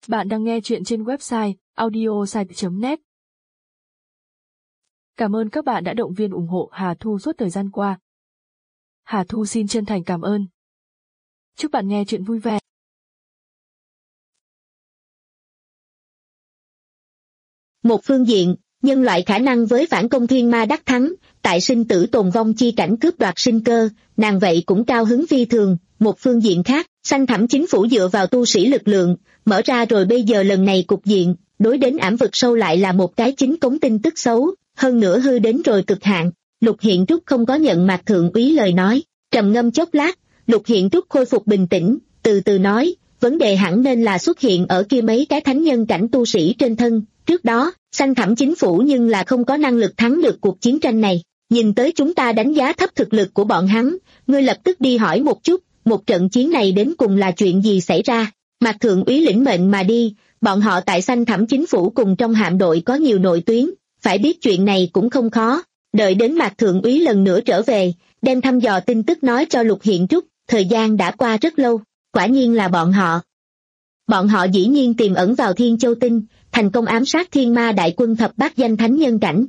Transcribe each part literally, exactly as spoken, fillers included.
Bạn đang nghe chuyện trên website audiosite chấm net. Cảm ơn các bạn đã động viên ủng hộ Hà Thu suốt thời gian qua. Hà Thu xin chân thành cảm ơn. Chúc bạn nghe chuyện vui vẻ. Một phương diện, nhân loại khả năng với phản công thiên ma đắc thắng, tại sinh tử tồn vong chi cảnh cướp đoạt sinh cơ, nàng vậy cũng cao hứng phi thường. Một phương diện khác, Sanh Thẳm chính phủ dựa vào tu sĩ lực lượng, mở ra rồi bây giờ lần này cục diện, đối đến ảm vực sâu lại là một cái chính cống tin tức xấu, hơn nữa hư đến rồi cực hạn. Lục Hiện Trúc không có nhận Mạc Thượng úy lời nói, trầm ngâm chốc lát, Lục Hiện Trúc khôi phục bình tĩnh, từ từ nói, vấn đề hẳn nên là xuất hiện ở kia mấy cái thánh nhân cảnh tu sĩ trên thân. Trước đó, Sanh Thẳm chính phủ nhưng là không có năng lực thắng được cuộc chiến tranh này. Nhìn tới chúng ta đánh giá thấp thực lực của bọn hắn, ngươi lập tức đi hỏi một chút, một trận chiến này đến cùng là chuyện gì xảy ra. Mạc Thượng úy lĩnh mệnh mà đi, bọn họ tại Sanh Thẳm chính phủ cùng trong hạm đội có nhiều nội tuyến, phải biết chuyện này cũng không khó. Đợi đến Mạc Thượng úy lần nữa trở về, đem thăm dò tin tức nói cho Lục Hiện Trúc, thời gian đã qua rất lâu, quả nhiên là bọn họ. Bọn họ dĩ nhiên tiềm ẩn vào Thiên Châu Tinh, thành công ám sát thiên ma đại quân thập bát danh thánh nhân cảnh.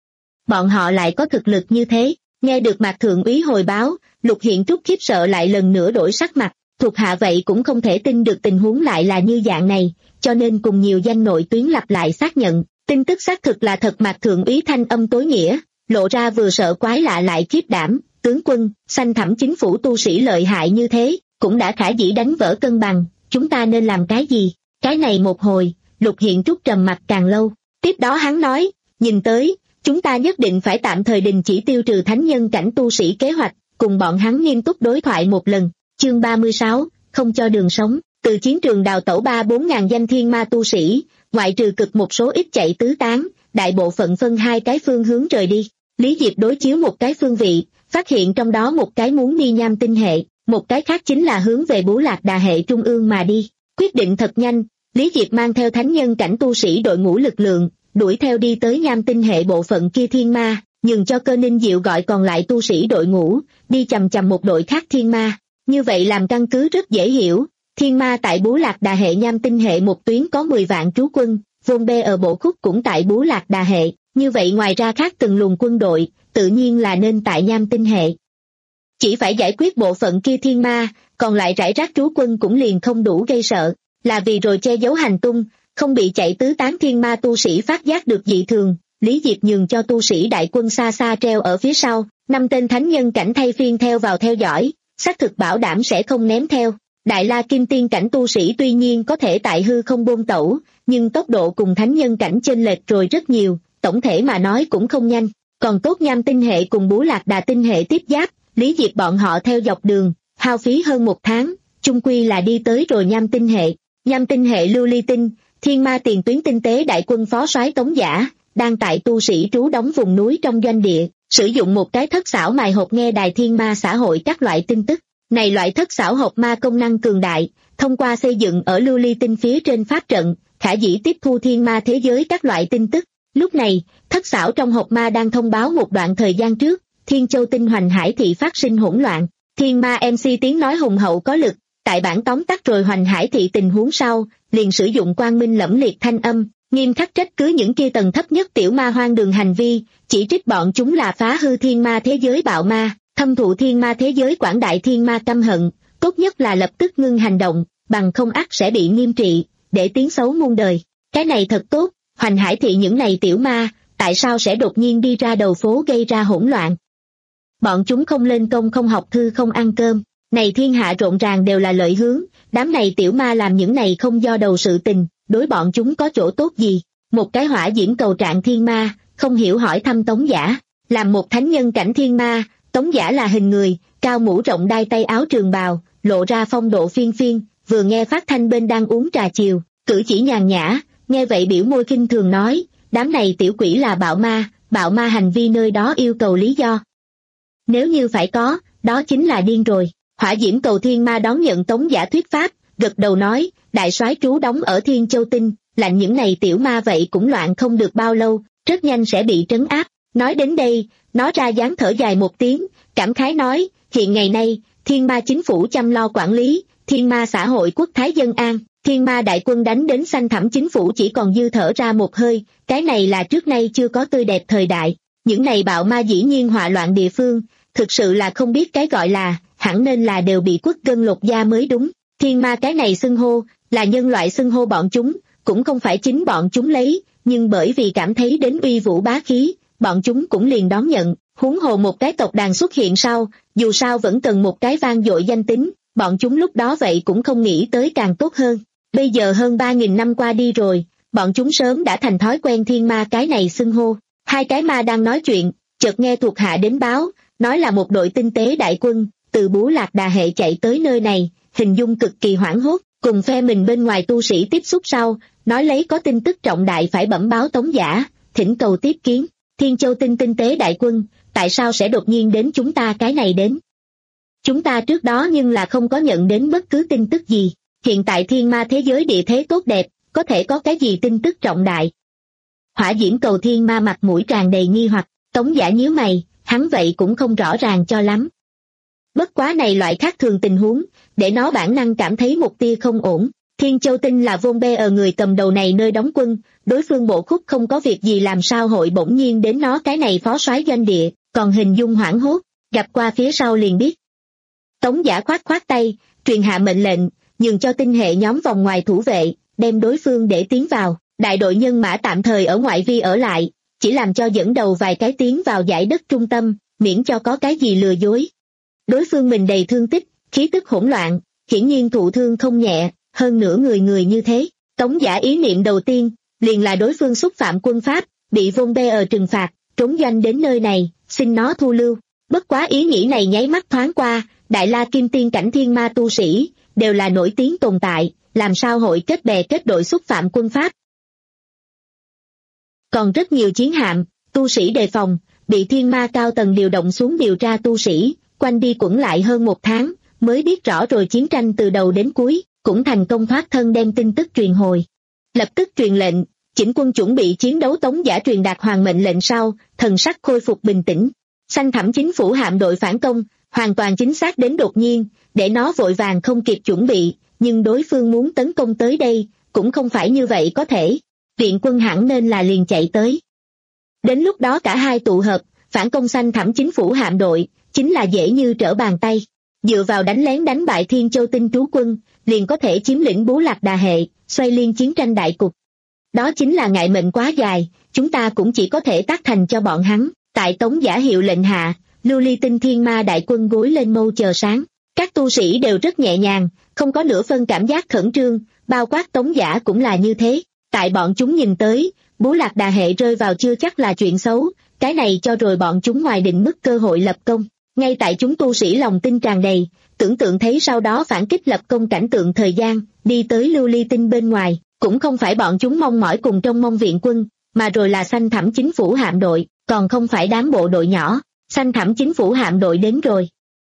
Bọn họ lại có thực lực như thế. Nghe được Mạc Thượng úy hồi báo, Lục Hiện Trúc khiếp sợ lại lần nữa đổi sắc mặt, thuộc hạ vậy cũng không thể tin được tình huống lại là như dạng này, cho nên cùng nhiều danh nội tuyến lặp lại xác nhận, tin tức xác thực là thật. Mạc Thượng úy thanh âm tối nghĩa, lộ ra vừa sợ quái lạ lại khiếp đảm, tướng quân, Sanh Thẳm chính phủ tu sĩ lợi hại như thế, cũng đã khả dĩ đánh vỡ cân bằng, chúng ta nên làm cái gì? Cái này một hồi, Lục Hiện Trúc trầm mặt càng lâu, tiếp đó hắn nói, nhìn tới, chúng ta nhất định phải tạm thời đình chỉ tiêu trừ thánh nhân cảnh tu sĩ kế hoạch, cùng bọn hắn nghiêm túc đối thoại một lần. Chương ba mươi sáu, không cho đường sống. Từ chiến trường đào tẩu ba bốn ngàn danh thiên ma tu sĩ, ngoại trừ cực một số ít chạy tứ tán, đại bộ phận phân hai cái phương hướng rời đi. Lý Diệp đối chiếu một cái phương vị, phát hiện trong đó một cái muốn đi Nham Tinh hệ, một cái khác chính là hướng về Bú Lạc Đà hệ trung ương mà đi. Quyết định thật nhanh, Lý Diệp mang theo thánh nhân cảnh tu sĩ đội ngũ lực lượng, đuổi theo đi tới Nham Tinh hệ bộ phận kia thiên ma, nhường cho Cơ Ninh Diệu gọi còn lại tu sĩ đội ngũ, đi chằm chằm một đội khác thiên ma. Như vậy làm căn cứ rất dễ hiểu, thiên ma tại Bú Lạc Đà hệ Nham Tinh hệ một tuyến có mười vạn trú quân, Vôn Bê ở bộ khúc cũng tại Bú Lạc Đà hệ, như vậy ngoài ra khác từng luồng quân đội, tự nhiên là nên tại Nham Tinh hệ. Chỉ phải giải quyết bộ phận kia thiên ma, còn lại rải rác trú quân cũng liền không đủ gây sợ, là vì rồi che giấu hành tung, không bị chạy tứ tán thiên ma tu sĩ phát giác được dị thường. Lý Diệp nhường cho tu sĩ đại quân xa xa treo ở phía sau, năm tên thánh nhân cảnh thay phiên theo vào theo dõi, xác thực bảo đảm sẽ không ném theo. Đại La Kim Tiên cảnh tu sĩ tuy nhiên có thể tại hư không bôn tẩu, nhưng tốc độ cùng thánh nhân cảnh chênh lệch rồi rất nhiều, tổng thể mà nói cũng không nhanh. Còn tốt Nham Tinh hệ cùng Bú Lạc Đà tinh hệ tiếp giáp, Lý Diệp bọn họ theo dọc đường, hao phí hơn một tháng, chung quy là đi tới rồi Nham Tinh hệ. Nham Tinh hệ Lưu Ly Tinh, thiên ma tiền tuyến tinh tế đại quân phó soái Tống Giả, đang tại tu sĩ trú đóng vùng núi trong doanh địa, sử dụng một cái thất xảo mài hộp nghe đài thiên ma xã hội các loại tin tức. Này loại thất xảo hộp ma công năng cường đại, thông qua xây dựng ở Lưu Ly Tinh phía trên pháp trận, khả dĩ tiếp thu thiên ma thế giới các loại tin tức. Lúc này, thất xảo trong hộp ma đang thông báo một đoạn thời gian trước, Thiên Châu Tinh Hoành Hải thị phát sinh hỗn loạn. Thiên ma em xê tiếng nói hùng hậu có lực, tại bản tóm tắt rồi Hoành Hải thị tình huống sau, liền sử dụng quang minh lẫm liệt thanh âm, nghiêm khắc trách cứ những kia tầng thấp nhất tiểu ma hoang đường hành vi, chỉ trích bọn chúng là phá hư thiên ma thế giới bạo ma, thâm thụ thiên ma thế giới quảng đại thiên ma căm hận, tốt nhất là lập tức ngưng hành động, bằng không ắt sẽ bị nghiêm trị, để tiếng xấu muôn đời. Cái này thật tốt, Hoành Hải thị những này tiểu ma, tại sao sẽ đột nhiên đi ra đầu phố gây ra hỗn loạn? Bọn chúng không lên công không học thư không ăn cơm, này thiên hạ rộn ràng đều là lợi hướng, đám này tiểu ma làm những này không do đầu sự tình, đối bọn chúng có chỗ tốt gì? Một cái hỏa diễm cầu trạng thiên ma, không hiểu hỏi thăm Tống Giả, làm một thánh nhân cảnh thiên ma, Tống Giả là hình người, cao mũ rộng đai tay áo trường bào, lộ ra phong độ phiên phiên, vừa nghe phát thanh bên đang uống trà chiều, cử chỉ nhàn nhã, nghe vậy biểu môi khinh thường nói, đám này tiểu quỷ là bạo ma, bạo ma hành vi nơi đó yêu cầu lý do. Nếu như phải có, đó chính là điên rồi. Hỏa diễm cầu thiên ma đón nhận Tống Giả thuyết pháp, gật đầu nói, đại soái trú đóng ở Thiên Châu Tinh, lạnh những này tiểu ma vậy cũng loạn không được bao lâu, rất nhanh sẽ bị trấn áp. Nói đến đây, nó ra dáng thở dài một tiếng, cảm khái nói, hiện ngày nay, thiên ma chính phủ chăm lo quản lý, thiên ma xã hội quốc thái dân an, Thiên ma đại quân đánh đến xanh thẳm chính phủ chỉ còn dư thở ra một hơi, cái này là trước nay chưa có tươi đẹp thời đại. Những này bạo ma dĩ nhiên họa loạn địa phương, thực sự là không biết cái gọi là, hẳn nên là đều bị quất gân lột da mới đúng. Thiên ma cái này xưng hô, là nhân loại xưng hô bọn chúng, cũng không phải chính bọn chúng lấy, nhưng bởi vì cảm thấy đến uy vũ bá khí, bọn chúng cũng liền đón nhận. Huống hồ một cái tộc đàn xuất hiện sau, dù sao vẫn cần một cái vang dội danh tính, bọn chúng lúc đó vậy cũng không nghĩ tới càng tốt hơn. Bây giờ hơn ba nghìn năm qua đi rồi, bọn chúng sớm đã thành thói quen thiên ma cái này xưng hô. Hai cái ma đang nói chuyện, chợt nghe thuộc hạ đến báo, nói là một đội tinh tế đại quân, từ Bú Lạc Đà hệ chạy tới nơi này, hình dung cực kỳ hoảng hốt, cùng phe mình bên ngoài tu sĩ tiếp xúc sau, nói lấy có tin tức trọng đại phải bẩm báo Tống Giả, thỉnh cầu tiếp kiến. Thiên Châu tinh tinh tế đại quân, tại sao sẽ đột nhiên đến chúng ta cái này đến? Chúng ta trước đó nhưng là không có nhận đến bất cứ tin tức gì, hiện tại thiên ma thế giới địa thế tốt đẹp, có thể có cái gì tin tức trọng đại? Hỏa Diễm Cầu thiên ma mặt mũi tràn đầy nghi hoặc, Tống Giả nhíu mày, hắn vậy cũng không rõ ràng cho lắm. Bất quá này loại khác thường tình huống, để nó bản năng cảm thấy một tia không ổn. Thiên Châu Tinh là Von Bê ở người cầm đầu này nơi đóng quân, đối phương bộ khúc không có việc gì làm sao hội bỗng nhiên đến nó cái này phó soái doanh địa, còn hình dung hoảng hốt, gặp qua phía sau liền biết. Tống Giả khoát khoát tay, truyền hạ mệnh lệnh, nhường cho tinh hệ nhóm vòng ngoài thủ vệ, đem đối phương để tiến vào, đại đội nhân mã tạm thời ở ngoại vi ở lại, chỉ làm cho dẫn đầu vài cái tiến vào dải đất trung tâm, miễn cho có cái gì lừa dối. Đối phương mình đầy thương tích, khí tức hỗn loạn, hiển nhiên thụ thương không nhẹ, hơn nửa người người như thế. Tống Giả ý niệm đầu tiên, liền là đối phương xúc phạm quân pháp, bị Von Bê ở trừng phạt, trốn doanh đến nơi này, xin nó thu lưu. Bất quá ý nghĩ này nháy mắt thoáng qua, Đại La Kim Tiên cảnh thiên ma tu sĩ, đều là nổi tiếng tồn tại, làm sao hội kết bè kết đội xúc phạm quân pháp. Còn rất nhiều chiến hạm, tu sĩ đề phòng, bị thiên ma cao tầng điều động xuống điều tra tu sĩ, quanh đi quẩn lại hơn một tháng, mới biết rõ rồi chiến tranh từ đầu đến cuối, cũng thành công thoát thân đem tin tức truyền hồi. Lập tức truyền lệnh, chỉnh quân chuẩn bị chiến đấu. Tống Giả truyền đạt hoàng mệnh lệnh sau, thần sắc khôi phục bình tĩnh. Xanh thẳm chính phủ hạm đội phản công, hoàn toàn chính xác đến đột nhiên, để nó vội vàng không kịp chuẩn bị, nhưng đối phương muốn tấn công tới đây, cũng không phải như vậy có thể. Viện quân hẳn nên là liền chạy tới. Đến lúc đó cả hai tụ hợp, phản công xanh thẳm chính phủ hạm đội, chính là dễ như trở bàn tay. Dựa vào đánh lén đánh bại Thiên Châu Tinh trú quân, liền có thể chiếm lĩnh Bú Lạc Đà hệ, xoay liên chiến tranh đại cục. Đó chính là ngại mệnh quá dài, chúng ta cũng chỉ có thể tác thành cho bọn hắn. Tại Tống Giả hiệu lệnh hạ, lưu ly tinh thiên ma đại quân gối lên mâu chờ sáng. Các tu sĩ đều rất nhẹ nhàng, không có nửa phân cảm giác khẩn trương, bao quát Tống Giả cũng là như thế. Tại bọn chúng nhìn tới, Bú Lạc Đà hệ rơi vào chưa chắc là chuyện xấu, cái này cho rồi bọn chúng ngoài định mức cơ hội lập công. Ngay tại chúng tu sĩ lòng tin tràn đầy, tưởng tượng thấy sau đó phản kích lập công cảnh tượng thời gian, đi tới lưu ly tinh bên ngoài, cũng không phải bọn chúng mong mỏi cùng trông mong viện quân, mà rồi là xanh thẳm chính phủ hạm đội, còn không phải đám bộ đội nhỏ. Xanh thẳm chính phủ hạm đội đến rồi.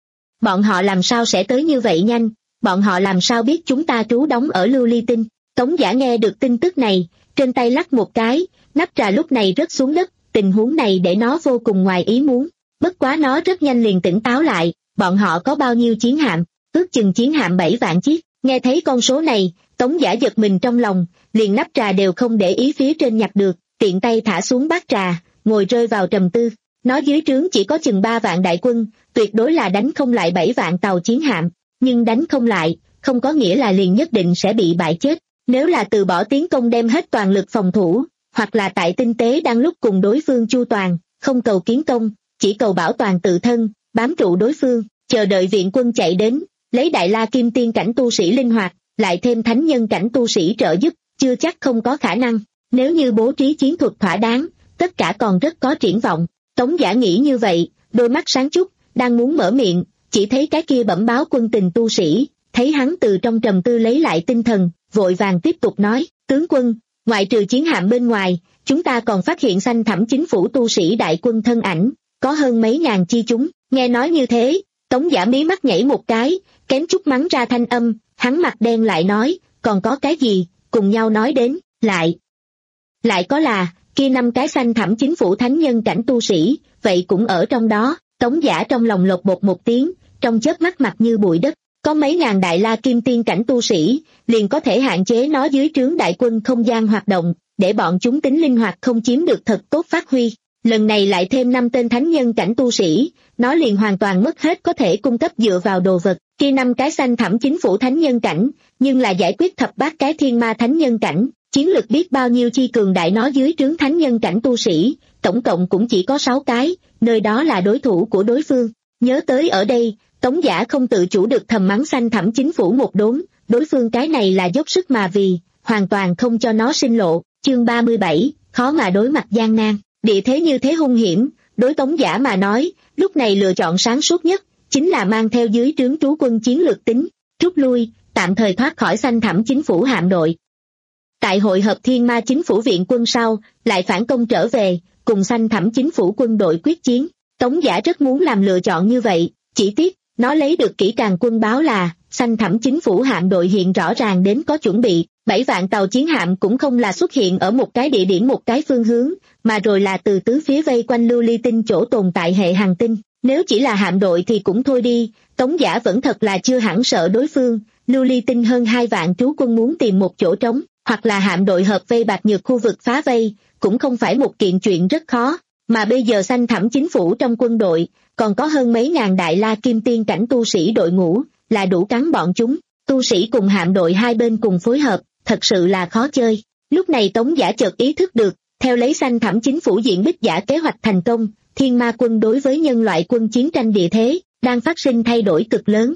Bọn họ làm sao sẽ tới như vậy nhanh, bọn họ làm sao biết chúng ta trú đóng ở lưu ly tinh. Tống Giả nghe được tin tức này, trên tay lắc một cái, nắp trà lúc này rớt xuống đất, tình huống này để nó vô cùng ngoài ý muốn. Bất quá nó rất nhanh liền tỉnh táo lại, bọn họ có bao nhiêu chiến hạm, ước chừng chiến hạm bảy vạn chiếc. Nghe thấy con số này, Tống Giả giật mình trong lòng, liền nắp trà đều không để ý phía trên nhặt được, tiện tay thả xuống bát trà, ngồi rơi vào trầm tư. Nó dưới trướng chỉ có chừng ba vạn đại quân, tuyệt đối là đánh không lại bảy vạn tàu chiến hạm, nhưng đánh không lại, không có nghĩa là liền nhất định sẽ bị bại chết. Nếu là từ bỏ tiến công đem hết toàn lực phòng thủ, hoặc là tại tinh tế đang lúc cùng đối phương chu toàn, không cầu kiến công, chỉ cầu bảo toàn tự thân, bám trụ đối phương, chờ đợi viện quân chạy đến, lấy Đại La Kim Tiên cảnh tu sĩ linh hoạt, lại thêm thánh nhân cảnh tu sĩ trợ giúp, chưa chắc không có khả năng. Nếu như bố trí chiến thuật thỏa đáng, tất cả còn rất có triển vọng. Tống Giả nghĩ như vậy, đôi mắt sáng chút, đang muốn mở miệng, chỉ thấy cái kia bẩm báo quân tình tu sĩ, thấy hắn từ trong trầm tư lấy lại tinh thần, vội vàng tiếp tục nói, tướng quân, ngoại trừ chiến hạm bên ngoài, chúng ta còn phát hiện xanh thẳm chính phủ tu sĩ đại quân thân ảnh, có hơn mấy ngàn chi chúng. Nghe nói như thế, Tống Giả mí mắt nhảy một cái, kém chút mắng ra thanh âm, hắn mặt đen lại nói, còn có cái gì, cùng nhau nói đến, lại. Lại có là, kia năm cái xanh thẳm chính phủ thánh nhân cảnh tu sĩ, vậy cũng ở trong đó. Tống Giả trong lòng lột bột một tiếng, trong chớp mắt mặt như bụi đất, có mấy ngàn đại la kim tiên cảnh tu sĩ, liền có thể hạn chế nó dưới trướng đại quân không gian hoạt động, để bọn chúng tính linh hoạt không chiếm được thật tốt phát huy. Lần này lại thêm năm tên thánh nhân cảnh tu sĩ, nó liền hoàn toàn mất hết có thể cung cấp dựa vào đồ vật. Khi năm cái xanh thẳm chính phủ thánh nhân cảnh, nhưng là giải quyết thập bát cái thiên ma thánh nhân cảnh, chiến lực biết bao nhiêu chi cường đại nó dưới trướng thánh nhân cảnh tu sĩ, tổng cộng cũng chỉ có sáu cái, nơi đó là đối thủ của đối phương. Nhớ tới ở đây, Tống Giả không tự chủ được thầm mắng xanh thẳm chính phủ một đốn, đối phương cái này là dốc sức mà vì, hoàn toàn không cho nó sinh lộ. Chương ba mươi bảy, khó mà đối mặt gian nan. Địa thế như thế hung hiểm, đối Tống Giả mà nói, lúc này lựa chọn sáng suốt nhất, chính là mang theo dưới trướng trú quân chiến lược tính, rút lui, tạm thời thoát khỏi xanh thẳm chính phủ hạm đội. Tại hội hợp thiên ma chính phủ viện quân sau, lại phản công trở về, cùng xanh thẳm chính phủ quân đội quyết chiến. Tống Giả rất muốn làm lựa chọn như vậy, chỉ tiếc, nó lấy được kỹ càng quân báo là, xanh thẳm chính phủ hạm đội hiện rõ ràng đến có chuẩn bị, bảy vạn tàu chiến hạm cũng không là xuất hiện ở một cái địa điểm một cái phương hướng, mà rồi là từ tứ phía vây quanh lưu ly tinh chỗ tồn tại hệ hành tinh. Nếu chỉ là hạm đội thì cũng thôi đi, Tống Giả vẫn thật là chưa hẳn sợ đối phương, lưu ly tinh hơn hai vạn trú quân muốn tìm một chỗ trống, hoặc là hạm đội hợp vây Bạch Nhược khu vực phá vây, cũng không phải một kiện chuyện rất khó, mà bây giờ xanh thẳm chính phủ trong quân đội, còn có hơn mấy ngàn đại la kim tiên cảnh tu sĩ đội ngũ, là đủ cắn bọn chúng, tu sĩ cùng hạm đội hai bên cùng phối hợp, thật sự là khó chơi. Lúc này Tống Giả chợt ý thức được, theo lấy xanh thẳm chính phủ diện bích giả kế hoạch thành công, thiên ma quân đối với nhân loại quân chiến tranh địa thế, đang phát sinh thay đổi cực lớn.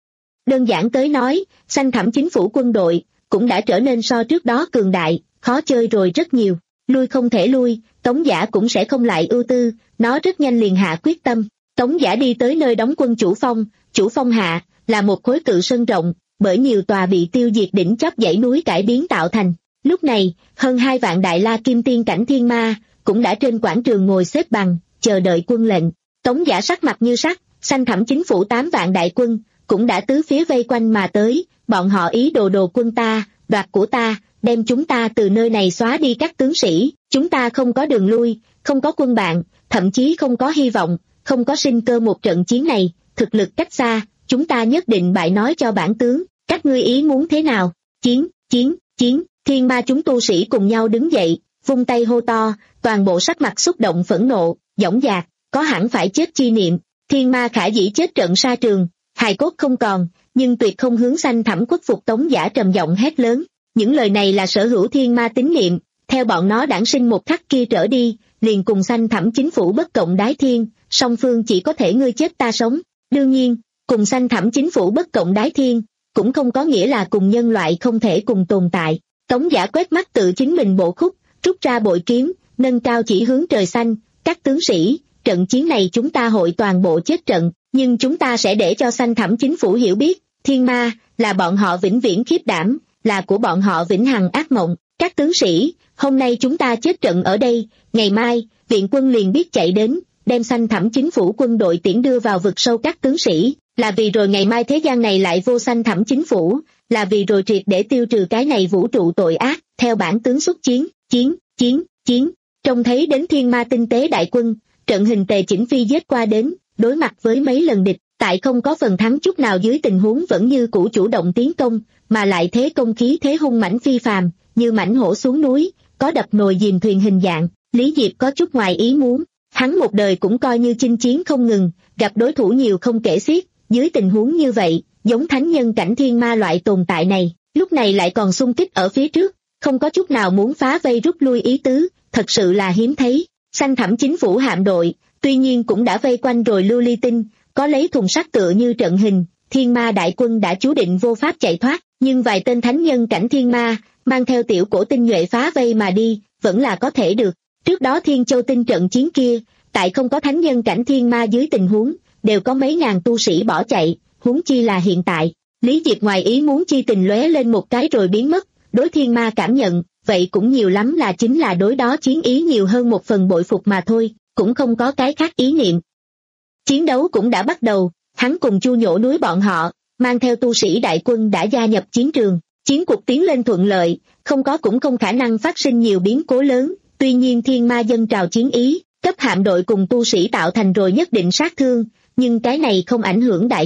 Đơn giản tới nói, xanh thẳm chính phủ quân đội, cũng đã trở nên so trước đó cường đại, khó chơi rồi rất nhiều. Lui không thể lui, Tống Giả cũng sẽ không lại ưu tư, nó rất nhanh liền hạ quyết tâm. Tống Giả đi tới nơi đóng quân chủ phong, chủ phong hạ, là một khối cự sơn rộng, bởi nhiều tòa bị tiêu diệt đỉnh chóp dãy núi cải biến tạo thành. Lúc này, hơn hai vạn đại la kim tiên cảnh thiên ma, cũng đã trên quảng trường ngồi xếp bằng, chờ đợi quân lệnh. Tống Giả sắc mặt như sắt, xanh thẳm chính phủ tám vạn đại quân, cũng đã tứ phía vây quanh mà tới, bọn họ ý đồ đồ quân ta, đoạt của ta, đem chúng ta từ nơi này xóa đi các tướng sĩ, chúng ta không có đường lui, không có quân bạn, thậm chí không có hy vọng, không có sinh cơ một trận chiến này, thực lực cách xa, chúng ta nhất định bại nói cho bản tướng, các ngươi ý muốn thế nào? Chiến, chiến, chiến, thiên ma chúng tu sĩ cùng nhau đứng dậy, vung tay hô to, toàn bộ sắc mặt xúc động phẫn nộ, dõng dạc, có hẳn phải chết chi niệm, thiên ma khả dĩ chết trận sa trường, hài cốt không còn, nhưng tuyệt không hướng xanh thẳm khuất phục. Tống Giả trầm giọng hét lớn, những lời này là sở hữu thiên ma tín niệm, theo bọn nó đản sinh một khắc kia trở đi, liền cùng xanh thẳm chính phủ bất cộng đái thiên, song phương chỉ có thể ngươi chết ta sống. Đương nhiên, cùng xanh thẳm chính phủ bất cộng đái thiên, cũng không có nghĩa là cùng nhân loại không thể cùng tồn tại. Tống Giả quét mắt tự chính mình bộ khúc, rút ra bội kiếm, nâng cao chỉ hướng trời xanh, các tướng sĩ, trận chiến này chúng ta hội toàn bộ chết trận, nhưng chúng ta sẽ để cho xanh thẳm chính phủ hiểu biết, thiên ma, là bọn họ vĩnh viễn khiếp đảm, là của bọn họ vĩnh hằng ác mộng. Các tướng sĩ, hôm nay chúng ta chết trận ở đây, ngày mai, viện quân liền biết chạy đến, đem xanh thẳm chính phủ quân đội tiễn đưa vào vực sâu các tướng sĩ, là vì rồi ngày mai thế gian này lại vô xanh thẳm chính phủ, là vì rồi triệt để tiêu trừ cái này vũ trụ tội ác, theo bản tướng xuất chiến, chiến, chiến, chiến. Trông thấy đến thiên ma tinh tế đại quân, trận hình tề chỉnh phi giết qua đến, đối mặt với mấy lần địch, tại không có phần thắng chút nào dưới tình huống vẫn như cũ chủ động tiến công, mà lại thế công khí thế hung mãnh phi phàm, như mãnh hổ xuống núi, có đập nồi dìm thuyền hình dạng. Lý Diệp có chút ngoài ý muốn, hắn một đời cũng coi như chinh chiến không ngừng, gặp đối thủ nhiều không kể xiết, dưới tình huống như vậy, giống thánh nhân cảnh thiên ma loại tồn tại này, lúc này lại còn xung kích ở phía trước, không có chút nào muốn phá vây rút lui ý tứ, thật sự là hiếm thấy. Xanh thẳm chính phủ hạm đội, tuy nhiên cũng đã vây quanh rồi lưu ly tinh, có lấy thùng sắt tựa như trận hình, thiên ma đại quân đã chú định vô pháp chạy thoát, nhưng vài tên thánh nhân cảnh thiên ma, mang theo tiểu cổ tinh nhuệ phá vây mà đi, vẫn là có thể được. Trước đó Thiên Châu tinh trận chiến kia, tại không có thánh nhân cảnh thiên ma dưới tình huống, đều có mấy ngàn tu sĩ bỏ chạy, huống chi là hiện tại. Lý Diệp ngoài ý muốn chi tình lóe lên một cái rồi biến mất, đối thiên ma cảm nhận, vậy cũng nhiều lắm là chính là đối đó chiến ý nhiều hơn một phần bội phục mà thôi, cũng không có cái khác ý niệm. Chiến đấu cũng đã bắt đầu, hắn cùng Chu Nhổ núi bọn họ, mang theo tu sĩ đại quân đã gia nhập chiến trường, chiến cuộc tiến lên thuận lợi, không có cũng không khả năng phát sinh nhiều biến cố lớn, tuy nhiên thiên ma dân trào chiến ý, cấp hạm đội cùng tu sĩ tạo thành rồi nhất định sát thương, nhưng cái này không ảnh hưởng đại cục.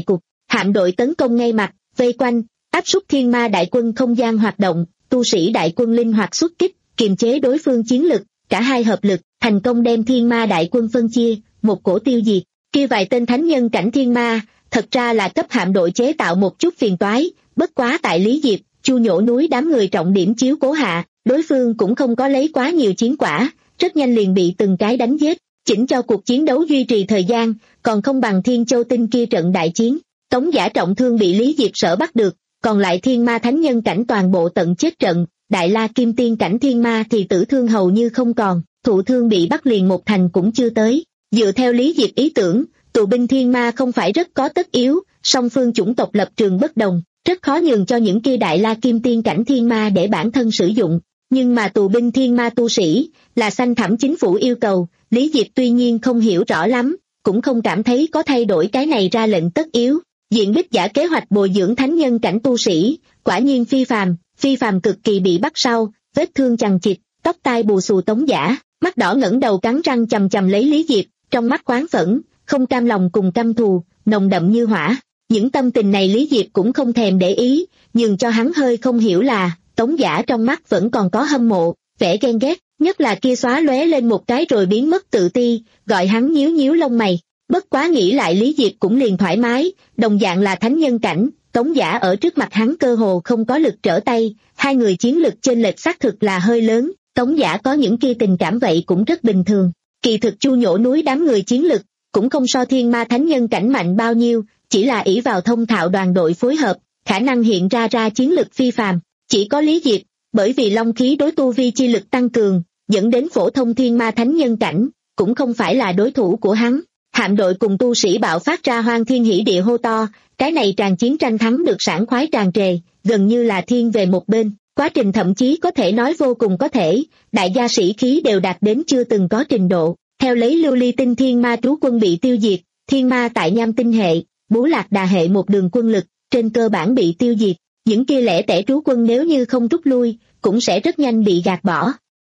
hạm đội tấn công ngay mặt, vây quanh, áp suất thiên ma đại quân không gian hoạt động, tu sĩ đại quân linh hoạt xuất kích, kiềm chế đối phương chiến lực, cả hai hợp lực, thành công đem thiên ma đại quân phân chia, một cổ tiêu diệt. Kia vài tên thánh nhân cảnh thiên ma, thật ra là cấp hạm đội chế tạo một chút phiền toái, bất quá tại Lý Diệp, Chu Nhổ núi đám người trọng điểm chiếu cố hạ, đối phương cũng không có lấy quá nhiều chiến quả, rất nhanh liền bị từng cái đánh giết, chỉnh cho cuộc chiến đấu duy trì thời gian, còn không bằng Thiên Châu Tinh kia trận đại chiến. Tống Giả trọng thương bị Lý Diệp sở bắt được, còn lại thiên ma thánh nhân cảnh toàn bộ tận chết trận, Đại La Kim Tiên cảnh thiên ma thì tử thương hầu như không còn, thụ thương bị bắt liền một thành cũng chưa tới. Dựa theo Lý Diệp ý tưởng, tù binh thiên ma không phải rất có tất yếu, song phương chủng tộc lập trường bất đồng, rất khó nhường cho những kia Đại La Kim Tiên cảnh thiên ma để bản thân sử dụng. Nhưng mà tù binh thiên ma tu sĩ, là Xanh Thẳm chính phủ yêu cầu, Lý Diệp tuy nhiên không hiểu rõ lắm, cũng không cảm thấy có thay đổi cái này ra lệnh tất yếu. Diện Bích Giả kế hoạch bồi dưỡng thánh nhân cảnh tu sĩ, quả nhiên phi phàm, phi phàm cực kỳ bị bắt sau, vết thương chằng chịt, tóc tai bù xù Tống Giả, mắt đỏ ngẩng đầu cắn răng chầm chầm lấy Lý Diệp, trong mắt khoáng phẫn, không cam lòng cùng căm thù, nồng đậm như hỏa. Những tâm tình này Lý Diệp cũng không thèm để ý, nhưng cho hắn hơi không hiểu là, Tống Giả trong mắt vẫn còn có hâm mộ, vẻ ghen ghét, nhất là kia xóa lóe lên một cái rồi biến mất tự ti, gọi hắn nhíu nhíu lông mày. Bất quá nghĩ lại Lý Diệp cũng liền thoải mái, đồng dạng là thánh nhân cảnh, Tống Giả ở trước mặt hắn cơ hồ không có lực trở tay, hai người chiến lực chênh lệch xác thực là hơi lớn, Tống Giả có những kia tình cảm vậy cũng rất bình thường. Kỳ thực Chu Nhổ núi đám người chiến lực, cũng không so thiên ma thánh nhân cảnh mạnh bao nhiêu, chỉ là ỷ vào thông thạo đoàn đội phối hợp, khả năng hiện ra ra chiến lực phi phàm. Chỉ có Lý Diệp, bởi vì long khí đối tu vi chi lực tăng cường, dẫn đến phổ thông thiên ma thánh nhân cảnh, cũng không phải là đối thủ của hắn. Hạm đội cùng tu sĩ bạo phát ra hoang thiên hỉ địa hô to, cái này tràn chiến tranh thắng được sảng khoái tràn trề, gần như là thiên về một bên, quá trình thậm chí có thể nói vô cùng có thể, đại gia sĩ khí đều đạt đến chưa từng có trình độ. Theo lấy lưu ly tinh thiên ma trú quân bị tiêu diệt, thiên ma tại nham tinh hệ, Bú Lạc Đà hệ một đường quân lực, trên cơ bản bị tiêu diệt, những kia lẻ tẻ trú quân nếu như không rút lui, cũng sẽ rất nhanh bị gạt bỏ.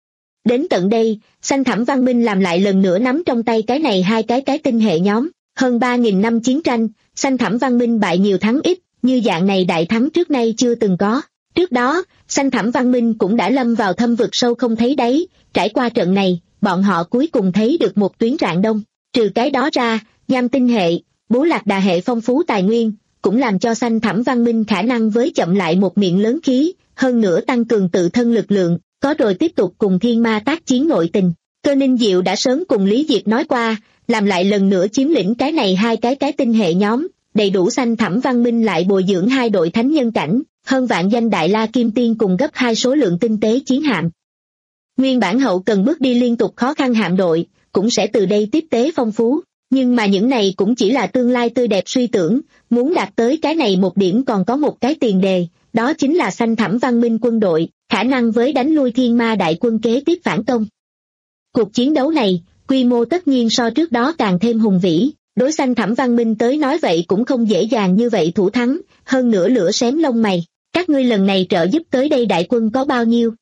Đến tận đây, Xanh Thẳm Văn Minh làm lại lần nữa nắm trong tay cái này hai cái cái tinh hệ nhóm, hơn ba nghìn năm chiến tranh, Xanh Thẳm Văn Minh bại nhiều thắng ít, như dạng này đại thắng trước nay chưa từng có. Trước đó, Xanh Thẳm Văn Minh cũng đã lâm vào thâm vực sâu không thấy đáy, trải qua trận này, bọn họ cuối cùng thấy được một tuyến rạng đông. Trừ cái đó ra, nham tinh hệ, Bú Lạc Đà hệ phong phú tài nguyên, cũng làm cho Xanh Thẳm Văn Minh khả năng với chậm lại một miệng lớn khí, hơn nữa tăng cường tự thân lực lượng, có rồi tiếp tục cùng thiên ma tác chiến nội tình. Cơ Ninh Diệu đã sớm cùng Lý Diệp nói qua, làm lại lần nữa chiếm lĩnh cái này hai cái cái tinh hệ nhóm, đầy đủ Xanh Thẳm Văn Minh lại bồi dưỡng hai đội thánh nhân cảnh, hơn vạn danh Đại La Kim Tiên cùng gấp hai số lượng tinh tế chiến hạm. Nguyên bản hậu cần bước đi liên tục khó khăn hạm đội, cũng sẽ từ đây tiếp tế phong phú, nhưng mà những này cũng chỉ là tương lai tươi đẹp suy tưởng, muốn đạt tới cái này một điểm còn có một cái tiền đề, đó chính là Xanh Thẳm Văn Minh quân đội, khả năng với đánh lui thiên ma đại quân kế tiếp phản công. Cuộc chiến đấu này, quy mô tất nhiên so trước đó càng thêm hùng vĩ, đối Xanh Thẳm Văn Minh tới nói vậy cũng không dễ dàng như vậy thủ thắng, hơn nữa lửa xém lông mày, các ngươi lần này trợ giúp tới đây đại quân có bao nhiêu?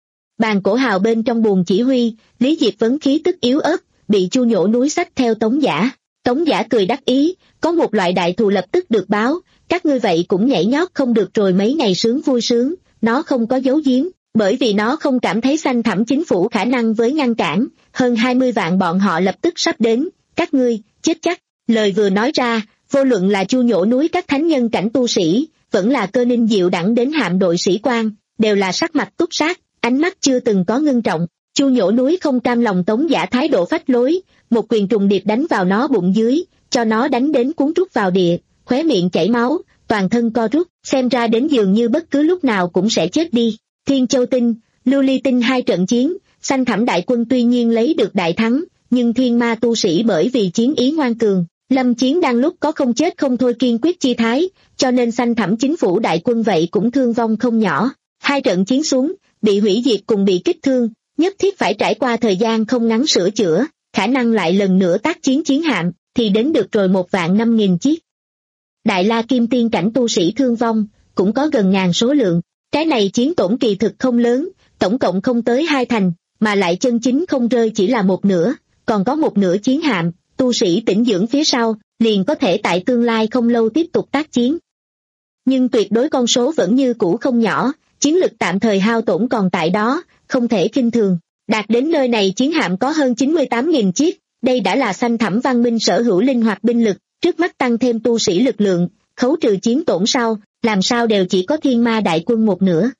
Bàn cổ hào bên trong buồng chỉ huy, Lý Diệp vấn khí tức yếu ớt, bị Chu Nhổ núi xách theo Tống Giả. Tống Giả cười đắc ý, có một loại đại thù lập tức được báo, các ngươi vậy cũng nhảy nhót không được rồi mấy ngày sướng vui sướng, nó không có giấu giếm, bởi vì nó không cảm thấy Xanh Thẳm chính phủ khả năng với ngăn cản, hơn hai mươi vạn bọn họ lập tức sắp đến, các ngươi, chết chắc. Lời vừa nói ra, vô luận là Chu Nhổ núi các thánh nhân cảnh tu sĩ, vẫn là Cơ Ninh Diệu đẳng đến hạm đội sĩ quan, đều là sắc mặt túc sát, ánh mắt chưa từng có ngưng trọng. Chu Nhổ núi không cam lòng Tống Giả thái độ phách lối, một quyền trùng điệp đánh vào nó bụng dưới, cho nó đánh đến cuốn rút vào địa, khóe miệng chảy máu, toàn thân co rút, xem ra đến dường như bất cứ lúc nào cũng sẽ chết đi. Thiên Châu Tinh, Lưu Ly Tinh hai trận chiến, Xanh Thẳm đại quân tuy nhiên lấy được đại thắng, nhưng thiên ma tu sĩ bởi vì chiến ý ngoan cường, lâm chiến đang lúc có không chết không thôi kiên quyết chi thái, cho nên Xanh Thẳm chính phủ đại quân vậy cũng thương vong không nhỏ. Hai trận chiến xuống, bị hủy diệt cùng bị kích thương, nhất thiết phải trải qua thời gian không ngắn sửa chữa, khả năng lại lần nữa tác chiến chiến hạm, thì đến được rồi một vạn năm nghìn chiếc. Đại La Kim Tiên cảnh tu sĩ thương vong, cũng có gần ngàn số lượng, cái này chiến tổn kỳ thực không lớn, tổng cộng không tới hai thành, mà lại chân chính không rơi chỉ là một nửa, còn có một nửa chiến hạm, tu sĩ tĩnh dưỡng phía sau, liền có thể tại tương lai không lâu tiếp tục tác chiến. Nhưng tuyệt đối con số vẫn như cũ không nhỏ, chiến lực tạm thời hao tổn còn tại đó, không thể khinh thường. Đạt đến nơi này chiến hạm có hơn chín mươi tám nghìn chiếc, đây đã là xanh thẳm văn minh sở hữu linh hoạt binh lực, trước mắt tăng thêm tu sĩ lực lượng, khấu trừ chiến tổn sau, làm sao đều chỉ có thiên ma đại quân một nửa.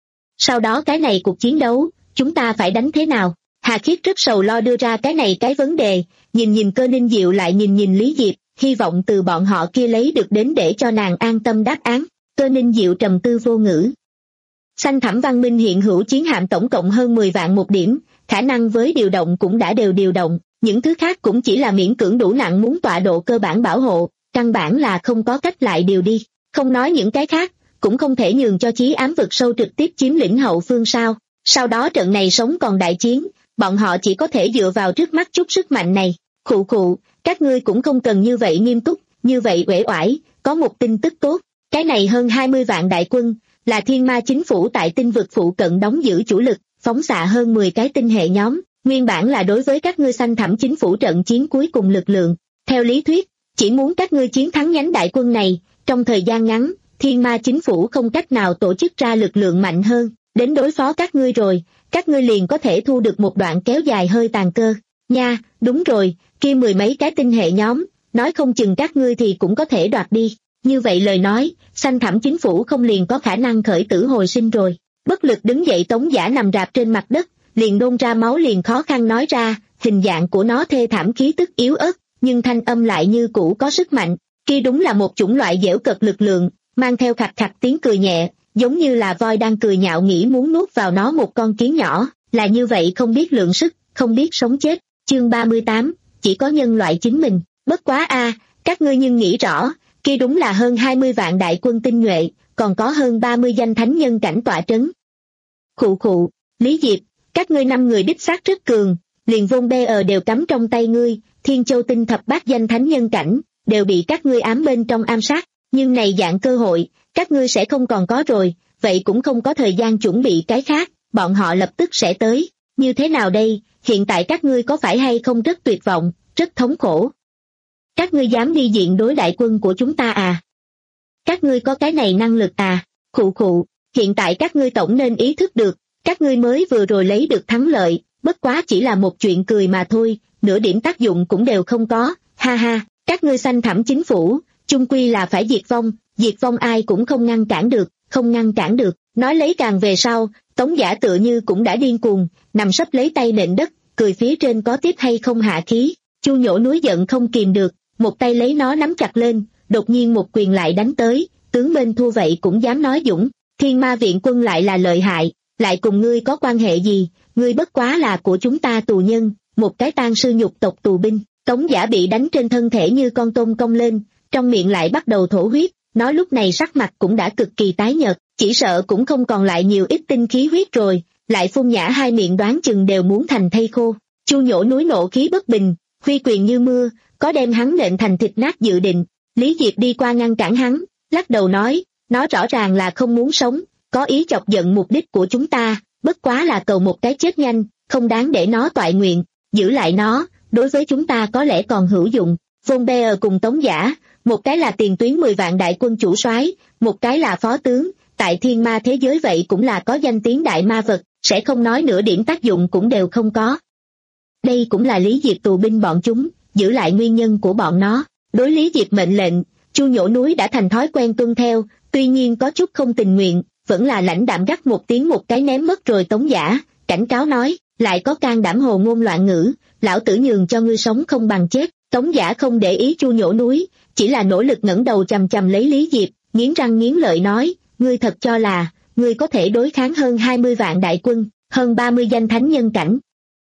Sau đó cái này cuộc chiến đấu, chúng ta phải đánh thế nào? Hà Khiết rất sầu lo đưa ra cái này cái vấn đề, nhìn nhìn Cơ Ninh Diệu lại nhìn nhìn Lý Diệp, hy vọng từ bọn họ kia lấy được đến để cho nàng an tâm đáp án. Cơ Ninh Diệu trầm tư vô ngữ. Xanh thẳm văn minh hiện hữu chiến hạm tổng cộng hơn mười vạn một điểm, khả năng với điều động cũng đã đều điều động, những thứ khác cũng chỉ là miễn cưỡng đủ nặng muốn tọa độ cơ bản bảo hộ, căn bản là không có cách lại điều đi. Không nói những cái khác, cũng không thể nhường cho Chí Ám vực sâu trực tiếp chiếm lĩnh hậu phương sao. Sau đó trận này sống còn đại chiến, bọn họ chỉ có thể dựa vào trước mắt chút sức mạnh này. Khụ khụ, các ngươi cũng không cần như vậy nghiêm túc, như vậy uể oải, có một tin tức tốt. Cái này hơn hai mươi vạn đại quân, là thiên ma chính phủ tại tinh vực phụ cận đóng giữ chủ lực, phóng xạ hơn mười cái tinh hệ nhóm, nguyên bản là đối với các ngươi xanh thẳm chính phủ trận chiến cuối cùng lực lượng. Theo lý thuyết, chỉ muốn các ngươi chiến thắng nhánh đại quân này, trong thời gian ngắn, thiên ma chính phủ không cách nào tổ chức ra lực lượng mạnh hơn, đến đối phó các ngươi rồi, các ngươi liền có thể thu được một đoạn kéo dài hơi tàn cơ. Nha, đúng rồi, kia mười mấy cái tinh hệ nhóm, nói không chừng các ngươi thì cũng có thể đoạt đi. Như vậy lời nói, xanh thẳm chính phủ không liền có khả năng khởi tử hồi sinh rồi. Bất lực đứng dậy Tống Giả nằm rạp trên mặt đất, liền nôn ra máu liền khó khăn nói ra, hình dạng của nó thê thảm khí tức yếu ớt, nhưng thanh âm lại như cũ có sức mạnh. Kia đúng là một chủng loại dễu cợt lực lượng, mang theo khạch khạch tiếng cười nhẹ, giống như là voi đang cười nhạo nghĩ muốn nuốt vào nó một con kiến nhỏ, là như vậy không biết lượng sức, không biết sống chết. Chương ba mươi tám, chỉ có nhân loại chính mình, bất quá a, các ngươi nhưng nghĩ rõ, kia đúng là hơn hai mươi vạn đại quân tinh nhuệ, còn có hơn ba mươi danh thánh nhân cảnh tọa trấn. Khụ khụ, Lý Diệp, các ngươi năm người đích xác rất cường, liền vôn bê ờ đều cắm trong tay ngươi, Thiên Châu tinh thập bát danh thánh nhân cảnh, đều bị các ngươi ám bên trong ám sát, nhưng này dạng cơ hội, các ngươi sẽ không còn có rồi, vậy cũng không có thời gian chuẩn bị cái khác, bọn họ lập tức sẽ tới, như thế nào đây, hiện tại các ngươi có phải hay không rất tuyệt vọng, rất thống khổ? Các ngươi dám đi diện đối đại quân của chúng ta à? Các ngươi có cái này năng lực à? Khụ khụ, hiện tại các ngươi tổng nên ý thức được, các ngươi mới vừa rồi lấy được thắng lợi, bất quá chỉ là một chuyện cười mà thôi, nửa điểm tác dụng cũng đều không có, ha ha, các ngươi xanh thẳm chính phủ, chung quy là phải diệt vong, diệt vong ai cũng không ngăn cản được, không ngăn cản được, nói lấy càng về sau, Tống Giả tựa như cũng đã điên cuồng, nằm sấp lấy tay nện đất, cười phía trên có tiếp hay không hạ khí, Chu Nhổ núi giận không kìm được, một tay lấy nó nắm chặt lên, đột nhiên một quyền lại đánh tới, tướng bên thua vậy cũng dám nói dũng, thiên ma viện quân lại là lợi hại, lại cùng ngươi có quan hệ gì, ngươi bất quá là của chúng ta tù nhân, một cái tang sư nhục tộc tù binh. Tống Giả bị đánh trên thân thể như con tôm cong lên, trong miệng lại bắt đầu thổ huyết, nó lúc này sắc mặt cũng đã cực kỳ tái nhợt, chỉ sợ cũng không còn lại nhiều ít tinh khí huyết rồi, lại phun nhả hai miệng đoán chừng đều muốn thành thây khô. Chu Nhổ núi nộ khí bất bình, huy quyền như mưa, có đem hắn nện thành thịt nát dự định. Lý Diệp đi qua ngăn cản hắn, lắc đầu nói, nó rõ ràng là không muốn sống, có ý chọc giận mục đích của chúng ta, bất quá là cầu một cái chết nhanh, không đáng để nó toại nguyện, giữ lại nó, đối với chúng ta có lẽ còn hữu dụng. Von Beer cùng Tống Giả, một cái là tiền tuyến mười vạn đại quân chủ soái, một cái là phó tướng, tại thiên ma thế giới vậy cũng là có danh tiếng đại ma vật, sẽ không nói nửa điểm tác dụng cũng đều không có. Đây cũng là Lý Diệp tù binh bọn chúng, giữ lại nguyên nhân của bọn nó. Đối Lý Diệp mệnh lệnh, Chu Nhổ núi đã thành thói quen tuân theo, tuy nhiên có chút không tình nguyện, vẫn là lãnh đạm gắt một tiếng một cái ném mất rồi Tống Giả, cảnh cáo nói, lại có can đảm hồ ngôn loạn ngữ, lão tử nhường cho ngươi sống không bằng chết. Tống Giả không để ý Chu Nhổ núi, chỉ là nỗ lực ngẩng đầu chằm chằm lấy Lý Diệp, nghiến răng nghiến lợi nói, ngươi thật cho là, ngươi có thể đối kháng hơn hai mươi vạn đại quân, hơn ba mươi danh thánh nhân cảnh.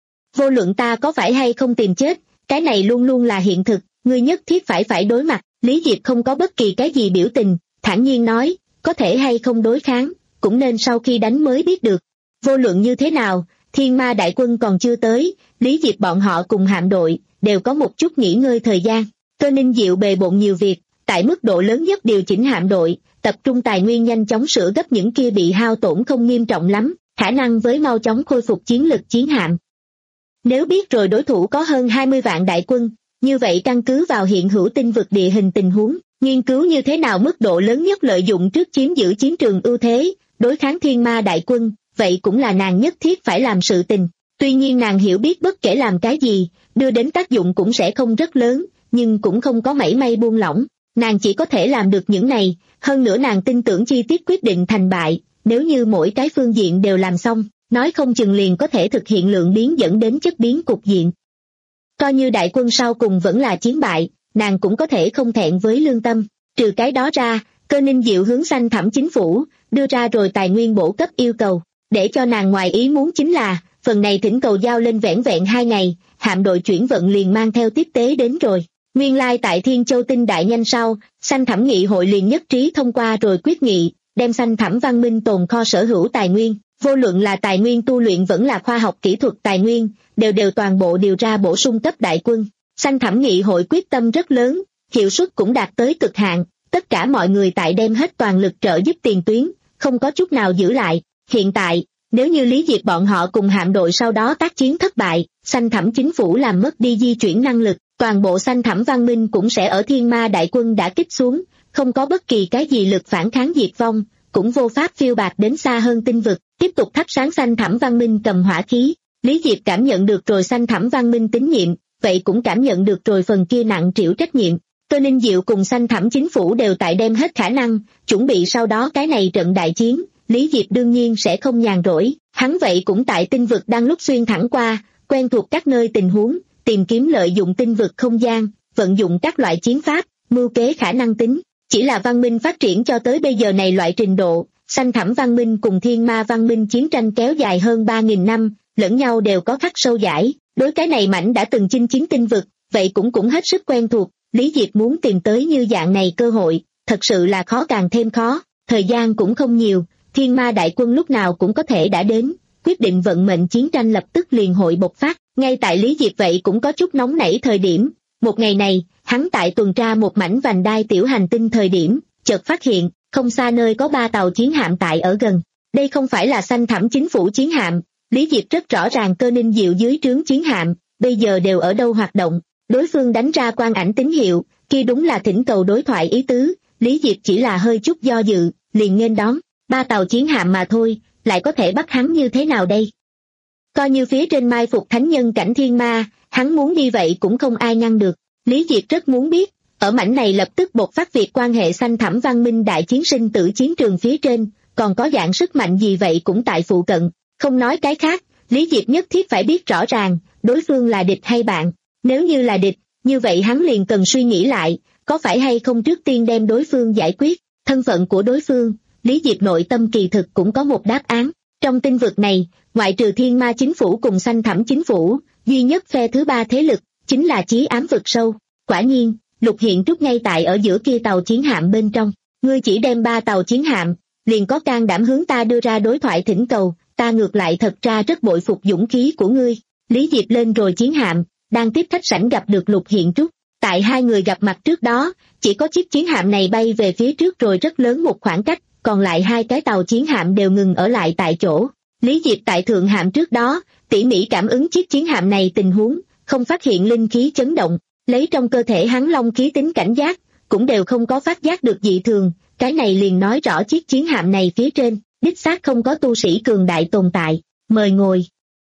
Vô luận ta có phải hay không tìm chết, cái này luôn luôn là hiện thực, ngươi nhất thiết phải phải đối mặt. Lý Diệp không có bất kỳ cái gì biểu tình, thản nhiên nói, có thể hay không đối kháng, cũng nên sau khi đánh mới biết được. Vô luận như thế nào, thiên ma đại quân còn chưa tới, Lý Diệp bọn họ cùng hạm đội, đều có một chút nghỉ ngơi thời gian. Cơ Ninh Diệu bề bộn nhiều việc, tại mức độ lớn nhất điều chỉnh hạm đội, tập trung tài nguyên nhanh chóng sửa gấp những kia bị hao tổn không nghiêm trọng lắm, khả năng với mau chóng khôi phục chiến lực chiến hạm. Nếu biết rồi đối thủ có hơn hai mươi vạn đại quân, Như vậy căn cứ vào hiện hữu tinh vực địa hình tình huống, nghiên cứu như thế nào mức độ lớn nhất lợi dụng trước chiếm giữ chiến trường ưu thế, đối kháng thiên ma đại quân, vậy cũng là nàng nhất thiết phải làm sự tình. Tuy nhiên nàng hiểu biết bất kể làm cái gì, đưa đến tác dụng cũng sẽ không rất lớn, nhưng cũng không có mảy may buông lỏng. Nàng chỉ có thể làm được những này, hơn nữa nàng tin tưởng chi tiết quyết định thành bại, nếu như mỗi cái phương diện đều làm xong, nói không chừng liền có thể thực hiện lượng biến dẫn đến chất biến cục diện. Coi như đại quân sau cùng vẫn là chiến bại, nàng cũng có thể không thẹn với lương tâm. Trừ cái đó ra, Cơ Ninh Diệu hướng Xanh Thẳm chính phủ, đưa ra rồi tài nguyên bổ cấp yêu cầu. Để cho nàng ngoài ý muốn chính là, phần này thỉnh cầu giao lên vẻn vẹn hai ngày, hạm đội chuyển vận liền mang theo tiếp tế đến rồi. Nguyên lai tại Thiên Châu Tinh Đại Nhanh sau, Xanh Thẳm Nghị hội liền nhất trí thông qua rồi quyết nghị, đem Xanh Thẳm Văn Minh tồn kho sở hữu tài nguyên, vô luận là tài nguyên tu luyện vẫn là khoa học kỹ thuật tài nguyên, đều đều toàn bộ điều ra bổ sung cấp đại quân. Xanh Thẳm Nghị hội quyết tâm rất lớn, hiệu suất cũng đạt tới cực hạn, tất cả mọi người tại đem hết toàn lực trợ giúp tiền tuyến, không có chút nào giữ lại. Hiện tại, nếu như Lý Diệp bọn họ cùng hạm đội sau đó tác chiến thất bại, Xanh Thẳm chính phủ làm mất đi di chuyển năng lực, toàn bộ Xanh Thẳm Văn Minh cũng sẽ ở thiên ma đại quân đã kích xuống, không có bất kỳ cái gì lực phản kháng diệt vong, cũng vô pháp phiêu bạt đến xa hơn tinh vực, tiếp tục thắp sáng Xanh Thẳm Văn Minh cầm hỏa khí. Lý Diệp cảm nhận được rồi Xanh Thẳm Văn Minh tín nhiệm, vậy cũng cảm nhận được rồi phần kia nặng trĩu trách nhiệm. Cơ Ninh Diệu cùng Xanh Thẳm chính phủ đều tại đem hết khả năng, chuẩn bị sau đó cái này trận đại chiến. Lý Diệp đương nhiên sẽ không nhàn rỗi, hắn vậy cũng tại tinh vực đang lúc xuyên thẳng qua, quen thuộc các nơi tình huống, tìm kiếm lợi dụng tinh vực không gian, vận dụng các loại chiến pháp, mưu kế khả năng tính. Chỉ là văn minh phát triển cho tới bây giờ này loại trình độ, Xanh Thẳm Văn Minh cùng Thiên Ma Văn Minh chiến tranh kéo dài hơn ba nghìn năm, lẫn nhau đều có khắc sâu dãi, đối cái này mảnh đã từng chinh chiến tinh vực, vậy cũng cũng hết sức quen thuộc. Lý Diệp muốn tìm tới như dạng này cơ hội, thật sự là khó càng thêm khó, thời gian cũng không nhiều. Thiên ma đại quân lúc nào cũng có thể đã đến, quyết định vận mệnh chiến tranh lập tức liền hội bộc phát. Ngay tại Lý Diệp vậy cũng có chút nóng nảy thời điểm, một ngày này, hắn tại tuần tra một mảnh vành đai tiểu hành tinh thời điểm, chợt phát hiện, không xa nơi có ba tàu chiến hạm tại ở gần. Đây không phải là Xanh Thẳm chính phủ chiến hạm, Lý Diệp rất rõ ràng Cơ Ninh Diệu dưới trướng chiến hạm, bây giờ đều ở đâu hoạt động. Đối phương đánh ra quang ảnh tín hiệu, kia đúng là thỉnh cầu đối thoại ý tứ, Lý Diệp chỉ là hơi chút do dự, liền nghênh đón. Ba tàu chiến hạm mà thôi, lại có thể bắt hắn như thế nào đây? Coi như phía trên mai phục thánh nhân cảnh thiên ma, hắn muốn đi vậy cũng không ai ngăn được. Lý Diệp rất muốn biết, ở mảnh này lập tức bộc phát việc quan hệ Xanh Thẳm Văn Minh đại chiến sinh tử chiến trường phía trên, còn có dạng sức mạnh gì vậy cũng tại phụ cận. Không nói cái khác, Lý Diệp nhất thiết phải biết rõ ràng, đối phương là địch hay bạn. Nếu như là địch, như vậy hắn liền cần suy nghĩ lại, có phải hay không trước tiên đem đối phương giải quyết. Thân phận của đối phương, Lý Diệp nội tâm kỳ thực cũng có một đáp án. Trong tinh vực này, ngoại trừ Thiên Ma chính phủ cùng Xanh Thẳm chính phủ, duy nhất phe thứ ba thế lực, chính là Chí Ám vực sâu. Quả nhiên, Lục Hiện Trúc ngay tại ở giữa kia tàu chiến hạm bên trong. Ngươi chỉ đem ba tàu chiến hạm, liền có can đảm hướng ta đưa ra đối thoại thỉnh cầu, ta ngược lại thật ra rất bội phục dũng khí của ngươi. Lý Diệp lên rồi chiến hạm, đang tiếp khách sảnh gặp được Lục Hiện Trúc. Tại hai người gặp mặt trước đó, chỉ có chiếc chiến hạm này bay về phía trước rồi rất lớn một khoảng cách, còn lại hai cái tàu chiến hạm đều ngừng ở lại tại chỗ. Lý Diệp tại thượng hạm trước đó, tỉ mỉ cảm ứng chiếc chiến hạm này tình huống, không phát hiện linh khí chấn động, lấy trong cơ thể hắn long khí tính cảnh giác, cũng đều không có phát giác được dị thường, cái này liền nói rõ chiếc chiến hạm này phía trên, đích xác không có tu sĩ cường đại tồn tại. Mời ngồi.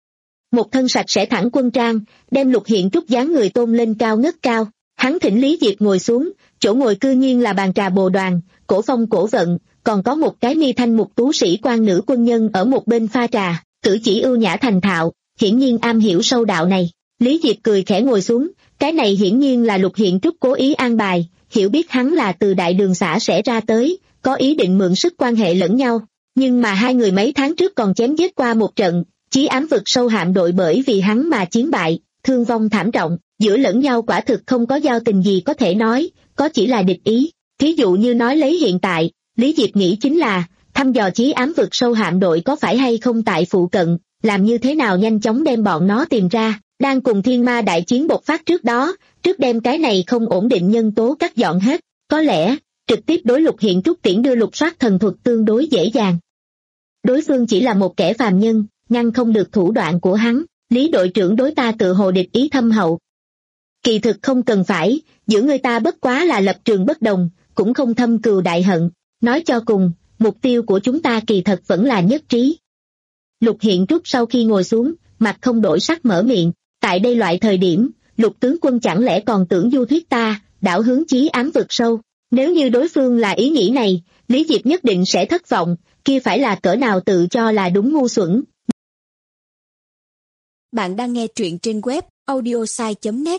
Một thân sạch sẽ thẳng quân trang, đem Lục Hiện Trúc dáng người tôn lên cao ngất cao, hắn thỉnh Lý Diệp ngồi xuống, chỗ ngồi cư nhiên là bàn trà bồ đoàn, cổ phong cổ vận, còn có một cái mi thanh mục tú sĩ quan nữ quân nhân ở một bên pha trà, cử chỉ ưu nhã thành thạo, hiển nhiên am hiểu sâu đạo này. Lý Diệp cười khẽ ngồi xuống, cái này hiển nhiên là Lục Hiện Trúc cố ý an bài, hiểu biết hắn là từ đại đường xã sẽ ra tới, có ý định mượn sức quan hệ lẫn nhau. Nhưng mà hai người mấy tháng trước còn chém giết qua một trận, Chí Ám vực sâu hạm đội bởi vì hắn mà chiến bại, thương vong thảm trọng, giữa lẫn nhau quả thực không có giao tình gì có thể nói, có chỉ là địch ý. Thí dụ như nói lấy hiện tại, Lý Diệp nghĩ chính là, thăm dò Chí Ám vực sâu hạm đội có phải hay không tại phụ cận, làm như thế nào nhanh chóng đem bọn nó tìm ra, đang cùng thiên ma đại chiến bộc phát trước đó, trước đem cái này không ổn định nhân tố cắt dọn hết, có lẽ, trực tiếp đối Lục Hiện Trúc tiễn đưa lục soát thần thuật tương đối dễ dàng. Đối phương chỉ là một kẻ phàm nhân, ngăn không được thủ đoạn của hắn, Lý đội trưởng đối ta tự hồ địch ý thâm hậu. Kỳ thực không cần phải, giữa người ta bất quá là lập trường bất đồng, cũng không thâm cừu đại hận. Nói cho cùng, mục tiêu của chúng ta kỳ thật vẫn là nhất trí. Lục Hiện Trúc sau khi ngồi xuống, mặt không đổi sắc mở miệng, tại đây loại thời điểm, Lục tướng quân chẳng lẽ còn tưởng du thuyết ta, đảo hướng chí ám vực sâu. Nếu như đối phương là ý nghĩ này, Lý Diệp nhất định sẽ thất vọng, kia phải là cỡ nào tự cho là đúng ngu xuẩn. Bạn đang nghe truyện trên web audiosai chấm net.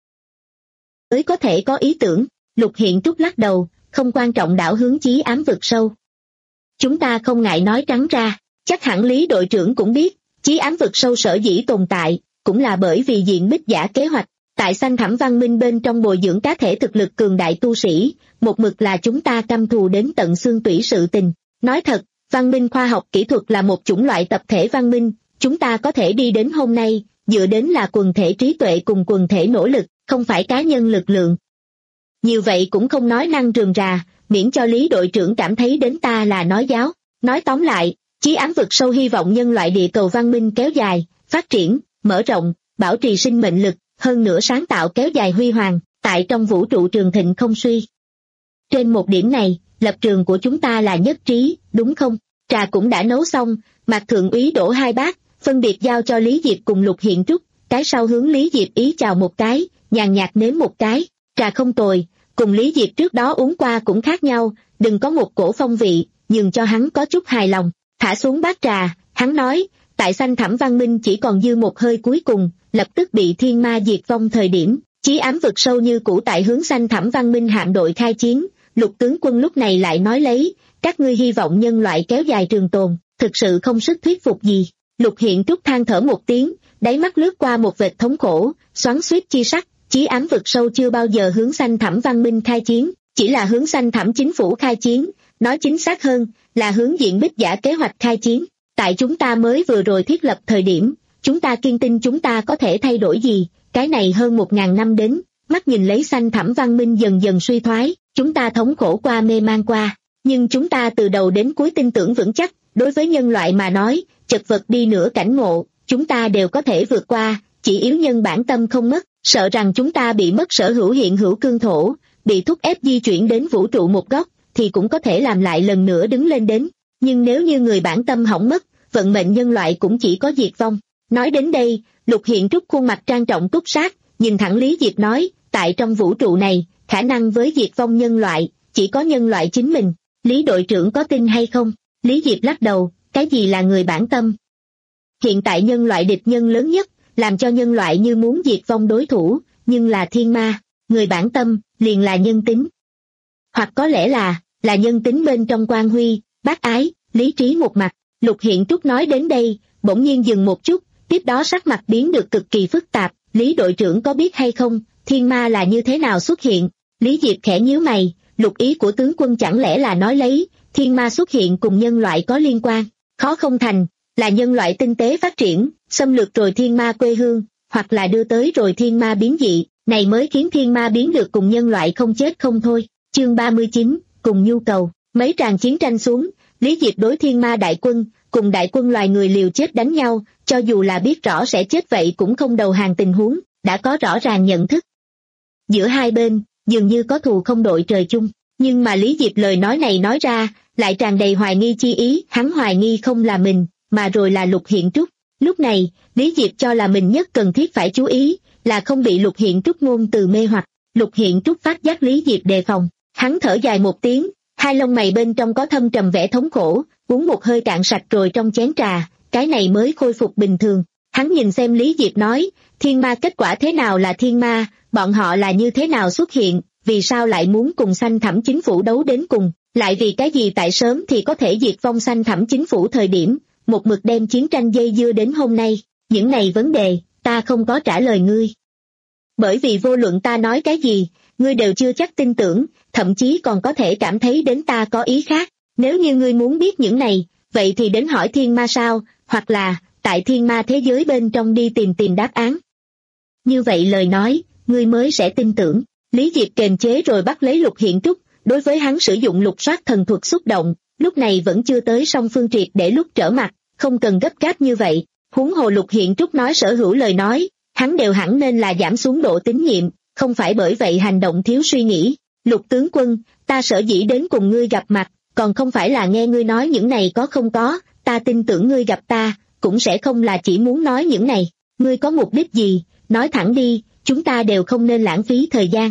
Mới có thể có ý tưởng, Lục Hiện Trúc lắc đầu, không quan trọng đảo hướng chí ám vực sâu. Chúng ta không ngại nói trắng ra, chắc hẳn Lý đội trưởng cũng biết, chí ám vực sâu sở dĩ tồn tại, cũng là bởi vì diện bích giả kế hoạch. Tại Xanh Thẳm Văn Minh bên trong bồi dưỡng cá thể thực lực cường đại tu sĩ, một mực là chúng ta căm thù đến tận xương tủy sự tình. Nói thật, văn minh khoa học kỹ thuật là một chủng loại tập thể văn minh, chúng ta có thể đi đến hôm nay, dựa đến là quần thể trí tuệ cùng quần thể nỗ lực, không phải cá nhân lực lượng. Nhiều vậy cũng không nói năng rườm rà, miễn cho Lý đội trưởng cảm thấy đến ta là nói giáo. Nói tóm lại, chí ám vực sâu hy vọng nhân loại địa cầu văn minh kéo dài, phát triển, mở rộng, bảo trì sinh mệnh lực, hơn nữa sáng tạo kéo dài huy hoàng, tại trong vũ trụ trường thịnh không suy. Trên một điểm này, lập trường của chúng ta là nhất trí, đúng không? Trà cũng đã nấu xong, Mạc Thượng úy đổ hai bát, phân biệt giao cho Lý Diệp cùng Lục Hiện Trúc, cái sau hướng Lý Diệp ý chào một cái, nhàn nhạt nếm một cái, trà không tồi, cùng Lý Diệp trước đó uống qua cũng khác nhau, đừng có một cổ phong vị, nhường cho hắn có chút hài lòng. Thả xuống bát trà, hắn nói, tại Xanh Thẳm Văn Minh chỉ còn dư một hơi cuối cùng, lập tức bị thiên ma diệt vong thời điểm, chí ám vực sâu như cũ tại hướng Xanh Thẳm Văn Minh hạm đội khai chiến. Lục tướng quân lúc này lại nói lấy, các ngươi hy vọng nhân loại kéo dài trường tồn, thực sự không sức thuyết phục gì. Lục Hiện Trúc than thở một tiếng, đáy mắt lướt qua một vệt thống khổ, xoắn xuýt chi sắc, chí ám vực sâu chưa bao giờ hướng Xanh Thẳm Văn Minh khai chiến, chỉ là hướng Xanh Thẳm chính phủ khai chiến, nói chính xác hơn, là hướng diện bích giả kế hoạch khai chiến. Tại chúng ta mới vừa rồi thiết lập thời điểm, chúng ta kiên tin chúng ta có thể thay đổi gì, cái này hơn một ngàn năm đến, mắt nhìn lấy Xanh Thẳm Văn Minh dần dần suy thoái, chúng ta thống khổ qua mê man qua, nhưng chúng ta từ đầu đến cuối tin tưởng vững chắc, đối với nhân loại mà nói, chật vật đi nửa cảnh ngộ, chúng ta đều có thể vượt qua, chỉ yếu nhân bản tâm không mất, sợ rằng chúng ta bị mất sở hữu hiện hữu cương thổ, bị thúc ép di chuyển đến vũ trụ một góc, thì cũng có thể làm lại lần nữa đứng lên đến, nhưng nếu như người bản tâm hỏng mất, vận mệnh nhân loại cũng chỉ có diệt vong. Nói đến đây, Lục Hiện Trúc khuôn mặt trang trọng túc sát, nhìn thẳng Lý Diệp nói, tại trong vũ trụ này, khả năng với diệt vong nhân loại, chỉ có nhân loại chính mình. Lý đội trưởng có tin hay không? Lý Diệp lắc đầu, cái gì là người bản tâm? Hiện tại nhân loại địch nhân lớn nhất, làm cho nhân loại như muốn diệt vong đối thủ, nhưng là thiên ma, người bản tâm, liền là nhân tính. Hoặc có lẽ là, là nhân tính bên trong quan huy, bác ái, lý trí một mặt. Lục Hiện Trúc nói đến đây, bỗng nhiên dừng một chút, tiếp đó sắc mặt biến được cực kỳ phức tạp. Lý đội trưởng có biết hay không, thiên ma là như thế nào xuất hiện? Lý Diệp khẽ nhíu mày, Lục ý của tướng quân chẳng lẽ là nói lấy, thiên ma xuất hiện cùng nhân loại có liên quan? Khó không thành, là nhân loại tinh tế phát triển, xâm lược rồi thiên ma quê hương, hoặc là đưa tới rồi thiên ma biến dị, này mới khiến thiên ma biến được cùng nhân loại không chết không thôi. Chương ba mươi chín, cùng nhu cầu. Mấy tràng chiến tranh xuống, Lý Diệp đối thiên ma đại quân, cùng đại quân loài người liều chết đánh nhau, cho dù là biết rõ sẽ chết vậy cũng không đầu hàng tình huống, đã có rõ ràng nhận thức. Giữa hai bên, dường như có thù không đội trời chung, nhưng mà Lý Diệp lời nói này nói ra, lại tràn đầy hoài nghi chi ý, hắn hoài nghi không là mình, mà rồi là Lục Hiện Trúc. Lúc này, Lý Diệp cho là mình nhất cần thiết phải chú ý, là không bị Lục Hiện Trúc ngôn từ mê hoặc. Lục Hiện Trúc phát giác Lý Diệp đề phòng, hắn thở dài một tiếng, hai lông mày bên trong có thâm trầm vẻ thống khổ, uống một hơi cạn sạch rồi trong chén trà, cái này mới khôi phục bình thường. Hắn nhìn xem Lý Diệp nói, thiên ma kết quả thế nào là thiên ma, bọn họ là như thế nào xuất hiện, vì sao lại muốn cùng Xanh Thẳm chính phủ đấu đến cùng, lại vì cái gì tại sớm thì có thể diệt vong Xanh Thẳm chính phủ thời điểm, một mực đem chiến tranh dây dưa đến hôm nay, những này vấn đề, ta không có trả lời ngươi. Bởi vì vô luận ta nói cái gì, ngươi đều chưa chắc tin tưởng, thậm chí còn có thể cảm thấy đến ta có ý khác. Nếu như ngươi muốn biết những này, vậy thì đến hỏi thiên ma sao, hoặc là, tại thiên ma thế giới bên trong đi tìm tìm đáp án. Như vậy lời nói, ngươi mới sẽ tin tưởng. Lý Diệp kềm chế rồi bắt lấy Lục Hiện Trúc, đối với hắn sử dụng lục soát thần thuật xúc động, lúc này vẫn chưa tới song phương triệt để lúc trở mặt, không cần gấp gáp như vậy. Huống hồ Lục Hiện Trúc nói sở hữu lời nói, hắn đều hẳn nên là giảm xuống độ tín nhiệm, không phải bởi vậy hành động thiếu suy nghĩ. Lục tướng quân, ta sở dĩ đến cùng ngươi gặp mặt, còn không phải là nghe ngươi nói những này có không có, ta tin tưởng ngươi gặp ta, cũng sẽ không là chỉ muốn nói những này. Ngươi có mục đích gì, nói thẳng đi, chúng ta đều không nên lãng phí thời gian.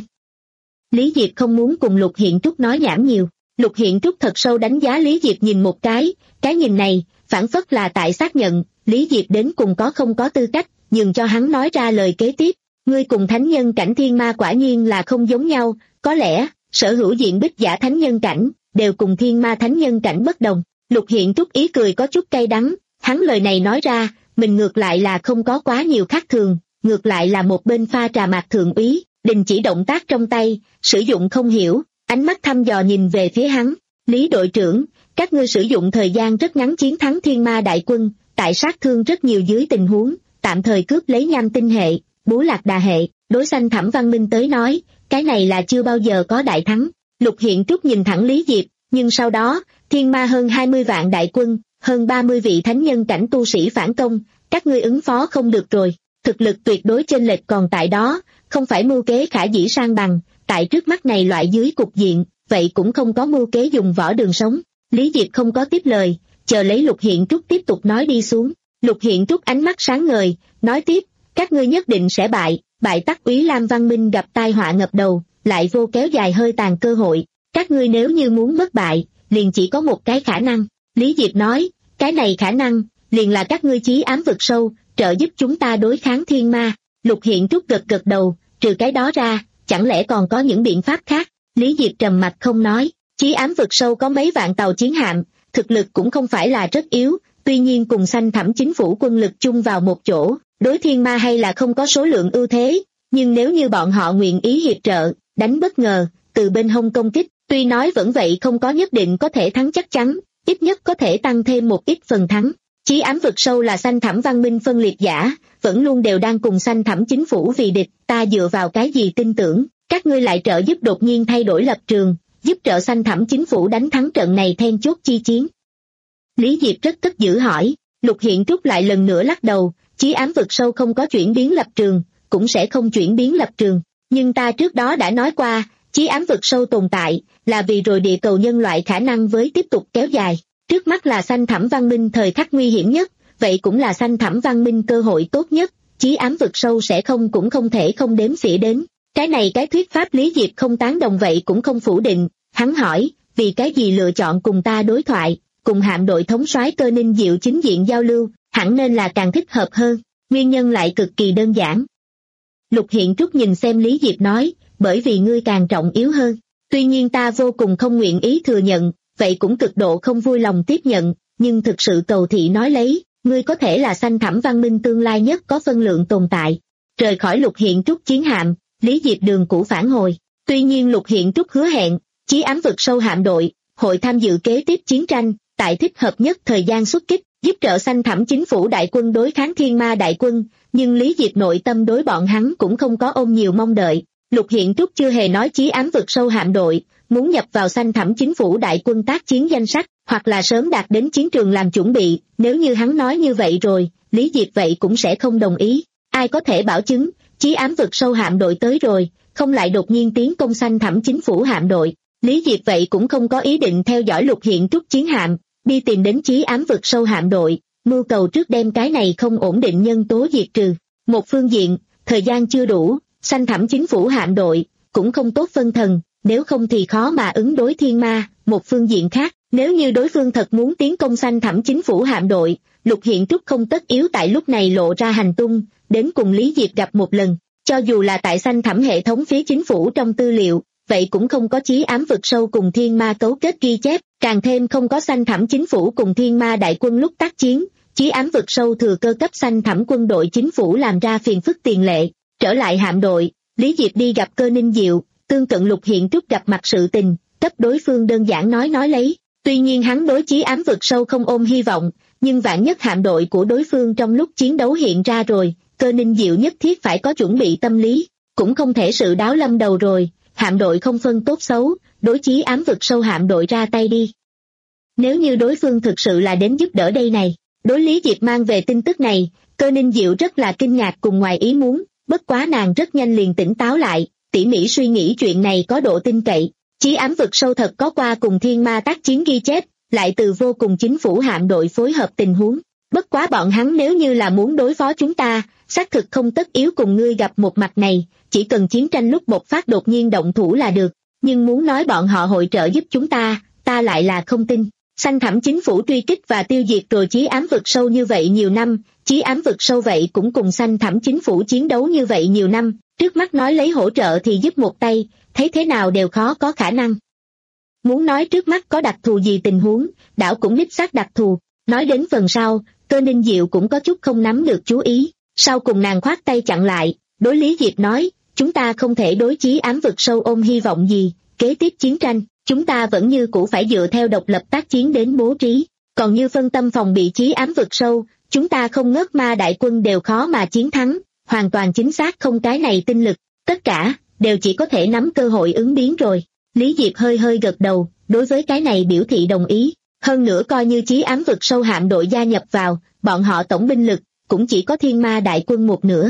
Lý Diệp không muốn cùng Lục Hiện Trúc nói nhảm nhiều. Lục Hiện Trúc thật sâu đánh giá Lý Diệp nhìn một cái, cái nhìn này, phản phất là tại xác nhận, Lý Diệp đến cùng có không có tư cách, nhường cho hắn nói ra lời kế tiếp. Ngươi cùng thánh nhân cảnh thiên ma quả nhiên là không giống nhau, có lẽ, sở hữu diện bích giả thánh nhân cảnh, đều cùng thiên ma thánh nhân cảnh bất đồng. Lục Hiện Trúc ý cười có chút cay đắng, hắn lời này nói ra, mình ngược lại là không có quá nhiều khác thường, ngược lại là một bên pha trà mạc thượng úy, đình chỉ động tác trong tay, sử dụng không hiểu, ánh mắt thăm dò nhìn về phía hắn. Lý đội trưởng, các ngươi sử dụng thời gian rất ngắn chiến thắng thiên ma đại quân, tại sát thương rất nhiều dưới tình huống, tạm thời cướp lấy nham tinh hệ, bú lạc đà hệ, đối Xanh Thẳm Văn Minh tới nói, cái này là chưa bao giờ có đại thắng. Lục Hiện Trúc nhìn thẳng Lý Diệp, nhưng sau đó, thiên ma hơn hai mươi vạn đại quân, hơn ba mươi vị thánh nhân cảnh tu sĩ phản công, các ngươi ứng phó không được rồi, thực lực tuyệt đối chênh lệch còn tại đó, không phải mưu kế khả dĩ sang bằng, tại trước mắt này loại dưới cục diện, vậy cũng không có mưu kế dùng võ đường sống. Lý Diệp không có tiếp lời, chờ lấy Lục Hiện Trúc tiếp tục nói đi xuống. Lục Hiện Trúc ánh mắt sáng ngời, nói tiếp, các ngươi nhất định sẽ bại, bại tắc úy Lam Văn Minh gặp tai họa ngập đầu, lại vô kéo dài hơi tàn cơ hội, các ngươi nếu như muốn bất bại, liền chỉ có một cái khả năng. Lý Diệp nói, cái này khả năng, liền là các ngươi chí ám vực sâu, trợ giúp chúng ta đối kháng thiên ma. Lục Hiện Trúc gật gật đầu, trừ cái đó ra, chẳng lẽ còn có những biện pháp khác? Lý Diệp trầm mặt không nói, chí ám vực sâu có mấy vạn tàu chiến hạm, thực lực cũng không phải là rất yếu, tuy nhiên cùng Xanh Thẳm chính phủ quân lực chung vào một chỗ, đối thiên ma hay là không có số lượng ưu thế, nhưng nếu như bọn họ nguyện ý hiệp trợ, đánh bất ngờ, từ bên hông công kích, tuy nói vẫn vậy không có nhất định có thể thắng chắc chắn, ít nhất có thể tăng thêm một ít phần thắng. Chí ám vực sâu là Xanh Thẳm Văn Minh phân liệt giả, vẫn luôn đều đang cùng Xanh Thẳm chính phủ vì địch, ta dựa vào cái gì tin tưởng, các ngươi lại trợ giúp đột nhiên thay đổi lập trường, giúp trợ Xanh Thẳm chính phủ đánh thắng trận này then chốt chi chiến. Lý Diệp rất cất giữ hỏi, Lục Hiện Trúc lại lần nữa lắc đầu, chí ám vực sâu không có chuyển biến lập trường, cũng sẽ không chuyển biến lập trường, nhưng ta trước đó đã nói qua, chí ám vực sâu tồn tại, là vì rồi địa cầu nhân loại khả năng với tiếp tục kéo dài. Trước mắt là Xanh Thẳm Văn Minh thời khắc nguy hiểm nhất, vậy cũng là Xanh Thẳm Văn Minh cơ hội tốt nhất, chí ám vực sâu sẽ không cũng không thể không đếm xỉa đến. Cái này cái thuyết pháp Lý Diệp không tán đồng vậy cũng không phủ định, hắn hỏi, vì cái gì lựa chọn cùng ta đối thoại, cùng hạm đội thống soái Cơ Ninh Diệu chính diện giao lưu, hẳn nên là càng thích hợp hơn, nguyên nhân lại cực kỳ đơn giản. Lục Hiện Trúc nhìn xem Lý Diệp nói, bởi vì ngươi càng trọng yếu hơn, tuy nhiên ta vô cùng không nguyện ý thừa nhận, vậy cũng cực độ không vui lòng tiếp nhận, nhưng thực sự cầu thị nói lấy, ngươi có thể là Xanh Thẳm Văn Minh tương lai nhất có phân lượng tồn tại. Rời khỏi Lục Hiện Trúc chiến hạm, Lý Diệp đường cũ phản hồi, tuy nhiên Lục Hiện Trúc hứa hẹn, chí ám vực sâu hạm đội, hội tham dự kế tiếp chiến tranh, tại thích hợp nhất thời gian xuất kích, giúp trợ Xanh Thẳm chính phủ đại quân đối kháng thiên ma đại quân, nhưng Lý Diệp nội tâm đối bọn hắn cũng không có ôm nhiều mong đợi. Lục Hiện Trúc chưa hề nói chí ám vực sâu hạm đội muốn nhập vào Xanh Thẳm chính phủ đại quân tác chiến danh sách, hoặc là sớm đạt đến chiến trường làm chuẩn bị, nếu như hắn nói như vậy rồi, Lý Diệp vậy cũng sẽ không đồng ý. Ai có thể bảo chứng, chí ám vực sâu hạm đội tới rồi, không lại đột nhiên tiến công Xanh Thẳm chính phủ hạm đội. Lý Diệp vậy cũng không có ý định theo dõi Lục Hiện Trúc chiến hạm, đi tìm đến chí ám vực sâu hạm đội, mưu cầu trước đem cái này không ổn định nhân tố diệt trừ. Một phương diện, thời gian chưa đủ, Xanh Thẳm chính phủ hạm đội cũng không tốt phân thần, nếu không thì khó mà ứng đối thiên ma. Một phương diện khác, nếu như đối phương thật muốn tiến công Xanh Thẳm chính phủ hạm đội, Lục Hiện Trúc không tất yếu tại lúc này lộ ra hành tung, đến cùng Lý Diệp gặp một lần, cho dù là tại Xanh Thẳm hệ thống phía chính phủ trong tư liệu, vậy cũng không có chí ám vực sâu cùng thiên ma cấu kết ghi chép, càng thêm không có Xanh Thẳm chính phủ cùng thiên ma đại quân lúc tác chiến, chí ám vực sâu thừa cơ cấp Xanh Thẳm quân đội chính phủ làm ra phiền phức tiền lệ. Trở lại hạm đội, Lý Diệp đi gặp Cơ Ninh Diệu, tương cận Lục Hiện Trúc gặp mặt sự tình, cấp đối phương đơn giản nói nói lấy, tuy nhiên hắn đối chí ám vực sâu không ôm hy vọng, nhưng vạn nhất hạm đội của đối phương trong lúc chiến đấu hiện ra rồi, Cơ Ninh Diệu nhất thiết phải có chuẩn bị tâm lý, cũng không thể sự đáo lâm đầu rồi, hạm đội không phân tốt xấu, đối chí ám vực sâu hạm đội ra tay đi. Nếu như đối phương thực sự là đến giúp đỡ đây này, đối Lý Diệp mang về tin tức này, Cơ Ninh Diệu rất là kinh ngạc cùng ngoài ý muốn, bất quá nàng rất nhanh liền tỉnh táo lại, tỉ mỉ suy nghĩ chuyện này có độ tin cậy. Chí ám vực sâu thật có qua cùng thiên ma tác chiến ghi chép, lại từ vô cùng chính phủ hạm đội phối hợp tình huống. Bất quá bọn hắn nếu như là muốn đối phó chúng ta, xác thực không tất yếu cùng ngươi gặp một mặt này, chỉ cần chiến tranh lúc bộc phát đột nhiên động thủ là được. Nhưng muốn nói bọn họ hội trợ giúp chúng ta, ta lại là không tin. Xanh thẳm chính phủ truy kích và tiêu diệt rồi chí ám vực sâu như vậy nhiều năm, chí ám vực sâu vậy cũng cùng xanh thẳm chính phủ chiến đấu như vậy nhiều năm, trước mắt nói lấy hỗ trợ thì giúp một tay, thấy thế nào đều khó có khả năng. Muốn nói trước mắt có đặc thù gì tình huống, đảo cũng đích xác đặc thù, nói đến phần sau, Cơ Ninh Diệu cũng có chút không nắm được chú ý, sau cùng nàng khoát tay chặn lại, đối Lý Diệp nói, chúng ta không thể đối chí ám vực sâu ôm hy vọng gì, kế tiếp chiến tranh, chúng ta vẫn như cũ phải dựa theo độc lập tác chiến đến bố trí, còn như phân tâm phòng bị chí ám vực sâu, chúng ta không ngớt ma đại quân đều khó mà chiến thắng, hoàn toàn chính xác không cái này tinh lực, tất cả, đều chỉ có thể nắm cơ hội ứng biến rồi. Lý Diệp hơi hơi gật đầu, đối với cái này biểu thị đồng ý, hơn nữa coi như chí ám vực sâu hạm đội gia nhập vào, bọn họ tổng binh lực, cũng chỉ có thiên ma đại quân một nửa.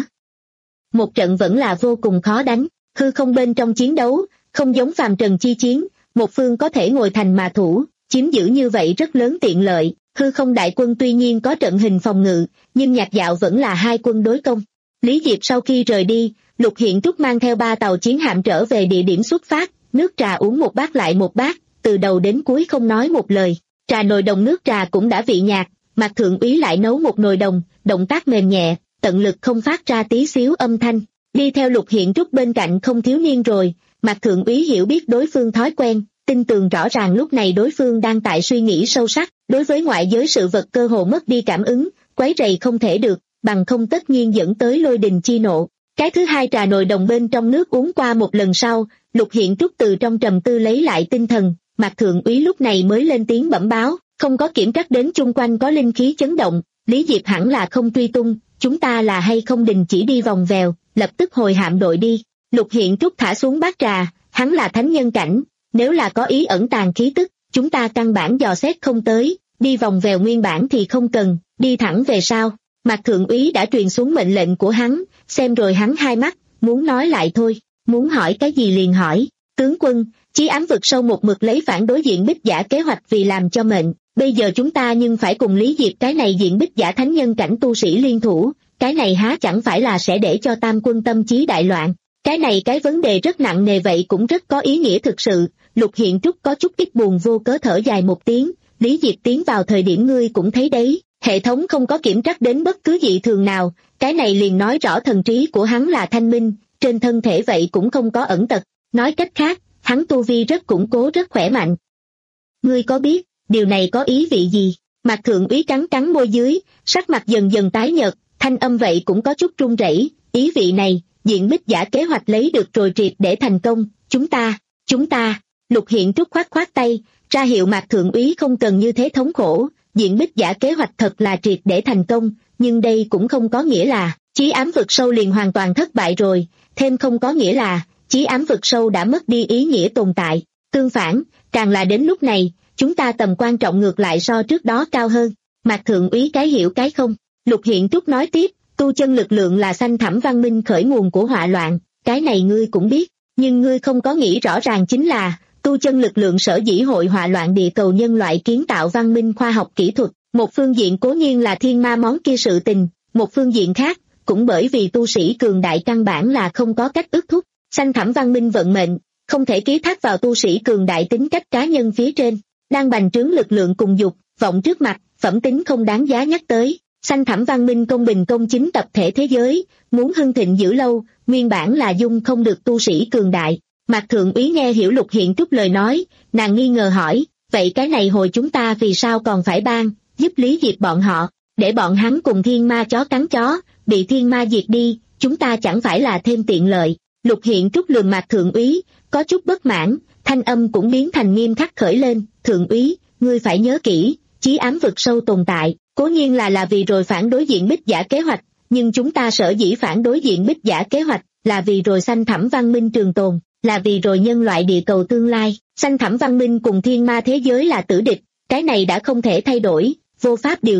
Một trận vẫn là vô cùng khó đánh, hư không bên trong chiến đấu, không giống phàm trần chi chiến, một phương có thể ngồi thành mà thủ, chiếm giữ như vậy rất lớn tiện lợi, hư không đại quân tuy nhiên có trận hình phòng ngự, nhưng nhạc dạo vẫn là hai quân đối công. Lý Diệp sau khi rời đi, Lục Hiện Trúc mang theo ba tàu chiến hạm trở về địa điểm xuất phát, nước trà uống một bát lại một bát, từ đầu đến cuối không nói một lời, trà nồi đồng nước trà cũng đã vị nhạt, Mạc Thượng Úy lại nấu một nồi đồng, động tác mềm nhẹ, tận lực không phát ra tí xíu âm thanh, đi theo Lục Hiện Trúc bên cạnh không thiếu niên rồi, Mạc Thượng Úy hiểu biết đối phương thói quen, tin tưởng rõ ràng lúc này đối phương đang tại suy nghĩ sâu sắc, đối với ngoại giới sự vật cơ hồ mất đi cảm ứng, quấy rầy không thể được, bằng không tất nhiên dẫn tới lôi đình chi nộ. Cái thứ hai trà nồi đồng bên trong nước uống qua một lần sau, Lục Hiện Trúc từ trong trầm tư lấy lại tinh thần, Mạc Thượng Úy lúc này mới lên tiếng bẩm báo, không có kiểm trắc đến chung quanh có linh khí chấn động, Lý Diệp hẳn là không truy tung, chúng ta là hay không đình chỉ đi vòng vèo, lập tức hồi hạm đội đi. Lục Hiện Trúc thả xuống bát trà, hắn là thánh nhân cảnh, nếu là có ý ẩn tàng khí tức, chúng ta căn bản dò xét không tới, đi vòng vèo nguyên bản thì không cần, đi thẳng về sau. Mạc Thượng Úy đã truyền xuống mệnh lệnh của hắn, xem rồi hắn hai mắt, muốn nói lại thôi, muốn hỏi cái gì liền hỏi. Tướng quân, chí ám vực sâu một mực lấy phản đối diện bích giả kế hoạch vì làm cho mệnh, bây giờ chúng ta nhưng phải cùng Lý Diệp cái này diện bích giả thánh nhân cảnh tu sĩ liên thủ, cái này há chẳng phải là sẽ để cho tam quân tâm trí đại loạn. Cái này cái vấn đề rất nặng nề vậy cũng rất có ý nghĩa thực sự. Lục Hiện Trúc có chút ít buồn vô cớ thở dài một tiếng, Lý Diệp tiến vào thời điểm ngươi cũng thấy đấy, hệ thống không có kiểm trắc đến bất cứ dị thường nào, cái này liền nói rõ thần trí của hắn là thanh minh, trên thân thể vậy cũng không có ẩn tật, nói cách khác, hắn tu vi rất củng cố rất khỏe mạnh. Ngươi có biết, điều này có ý vị gì? Mạc Thượng Úy cắn cắn môi dưới, sắc mặt dần dần tái nhợt, thanh âm vậy cũng có chút run rẩy, ý vị này, diện bích giả kế hoạch lấy được rồi triệt để thành công, chúng ta, chúng ta, Lục Hiện Trúc khoát khoát tay, ra hiệu Mạc Thượng Úy không cần như thế thống khổ, diện bích giả kế hoạch thật là triệt để thành công, nhưng đây cũng không có nghĩa là, chí ám vực sâu liền hoàn toàn thất bại rồi, thêm không có nghĩa là, chí ám vực sâu đã mất đi ý nghĩa tồn tại, tương phản, càng là đến lúc này, chúng ta tầm quan trọng ngược lại so trước đó cao hơn. Mạc Thượng Úy cái hiểu cái không, Lục Hiện Trúc nói tiếp, tu chân lực lượng là xanh thẳm văn minh khởi nguồn của họa loạn, cái này ngươi cũng biết, nhưng ngươi không có nghĩ rõ ràng chính là, tu chân lực lượng sở dĩ hội họa loạn địa cầu nhân loại kiến tạo văn minh khoa học kỹ thuật, một phương diện cố nhiên là thiên ma món kia sự tình, một phương diện khác, cũng bởi vì tu sĩ cường đại căn bản là không có cách ước thúc, xanh thẳm văn minh vận mệnh, không thể ký thác vào tu sĩ cường đại tính cách cá nhân phía trên, đang bành trướng lực lượng cùng dục, vọng trước mặt, phẩm tính không đáng giá nhắc tới. Xanh thẳm văn minh công bình công chính tập thể thế giới, muốn hưng thịnh giữ lâu, nguyên bản là dung không được tu sĩ cường đại. Mạc Thượng Úy nghe hiểu Lục Hiện Trúc lời nói, nàng nghi ngờ hỏi, vậy cái này hồi chúng ta vì sao còn phải ban, giúp Lý Diệp bọn họ, để bọn hắn cùng thiên ma chó cắn chó, bị thiên ma diệt đi, chúng ta chẳng phải là thêm tiện lợi. Lục Hiện Trúc lườm Mạc Thượng Úy, có chút bất mãn, thanh âm cũng biến thành nghiêm khắc khởi lên, Thượng Úy, ngươi phải nhớ kỹ, chí ám vực sâu tồn tại. Cố nhiên là là vì rồi phản đối diện bích giả kế hoạch, nhưng chúng ta sở dĩ phản đối diện bích giả kế hoạch, là vì rồi xanh thẳm văn minh trường tồn, là vì rồi nhân loại địa cầu tương lai, xanh thẳm văn minh cùng thiên ma thế giới là tử địch, cái này đã không thể thay đổi, vô pháp điều tiết,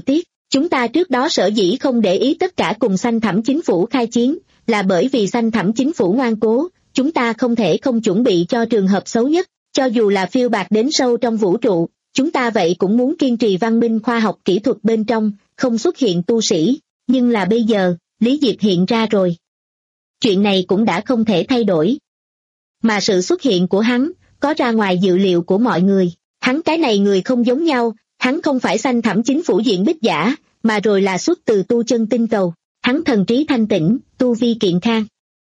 Chúng ta trước đó sở dĩ không để ý tất cả cùng Xanh Thẳm chính phủ khai chiến, là bởi vì Xanh Thẳm chính phủ ngoan cố, chúng ta không thể không chuẩn bị cho trường hợp xấu nhất, cho dù là phiêu bạt đến sâu trong vũ trụ, chúng ta vậy cũng muốn kiên trì văn minh khoa học kỹ thuật bên trong, không xuất hiện tu sĩ, nhưng là bây giờ, Lý Diệp hiện ra rồi. Chuyện này cũng đã không thể thay đổi. Mà sự xuất hiện của hắn, có ra ngoài dự liệu của mọi người, hắn cái này người không giống nhau, hắn không phải Xanh Thẳm chính phủ diện bích giả, mà rồi là xuất từ tu chân tinh cầu, hắn thần trí thanh tĩnh, tu vi kiện khang.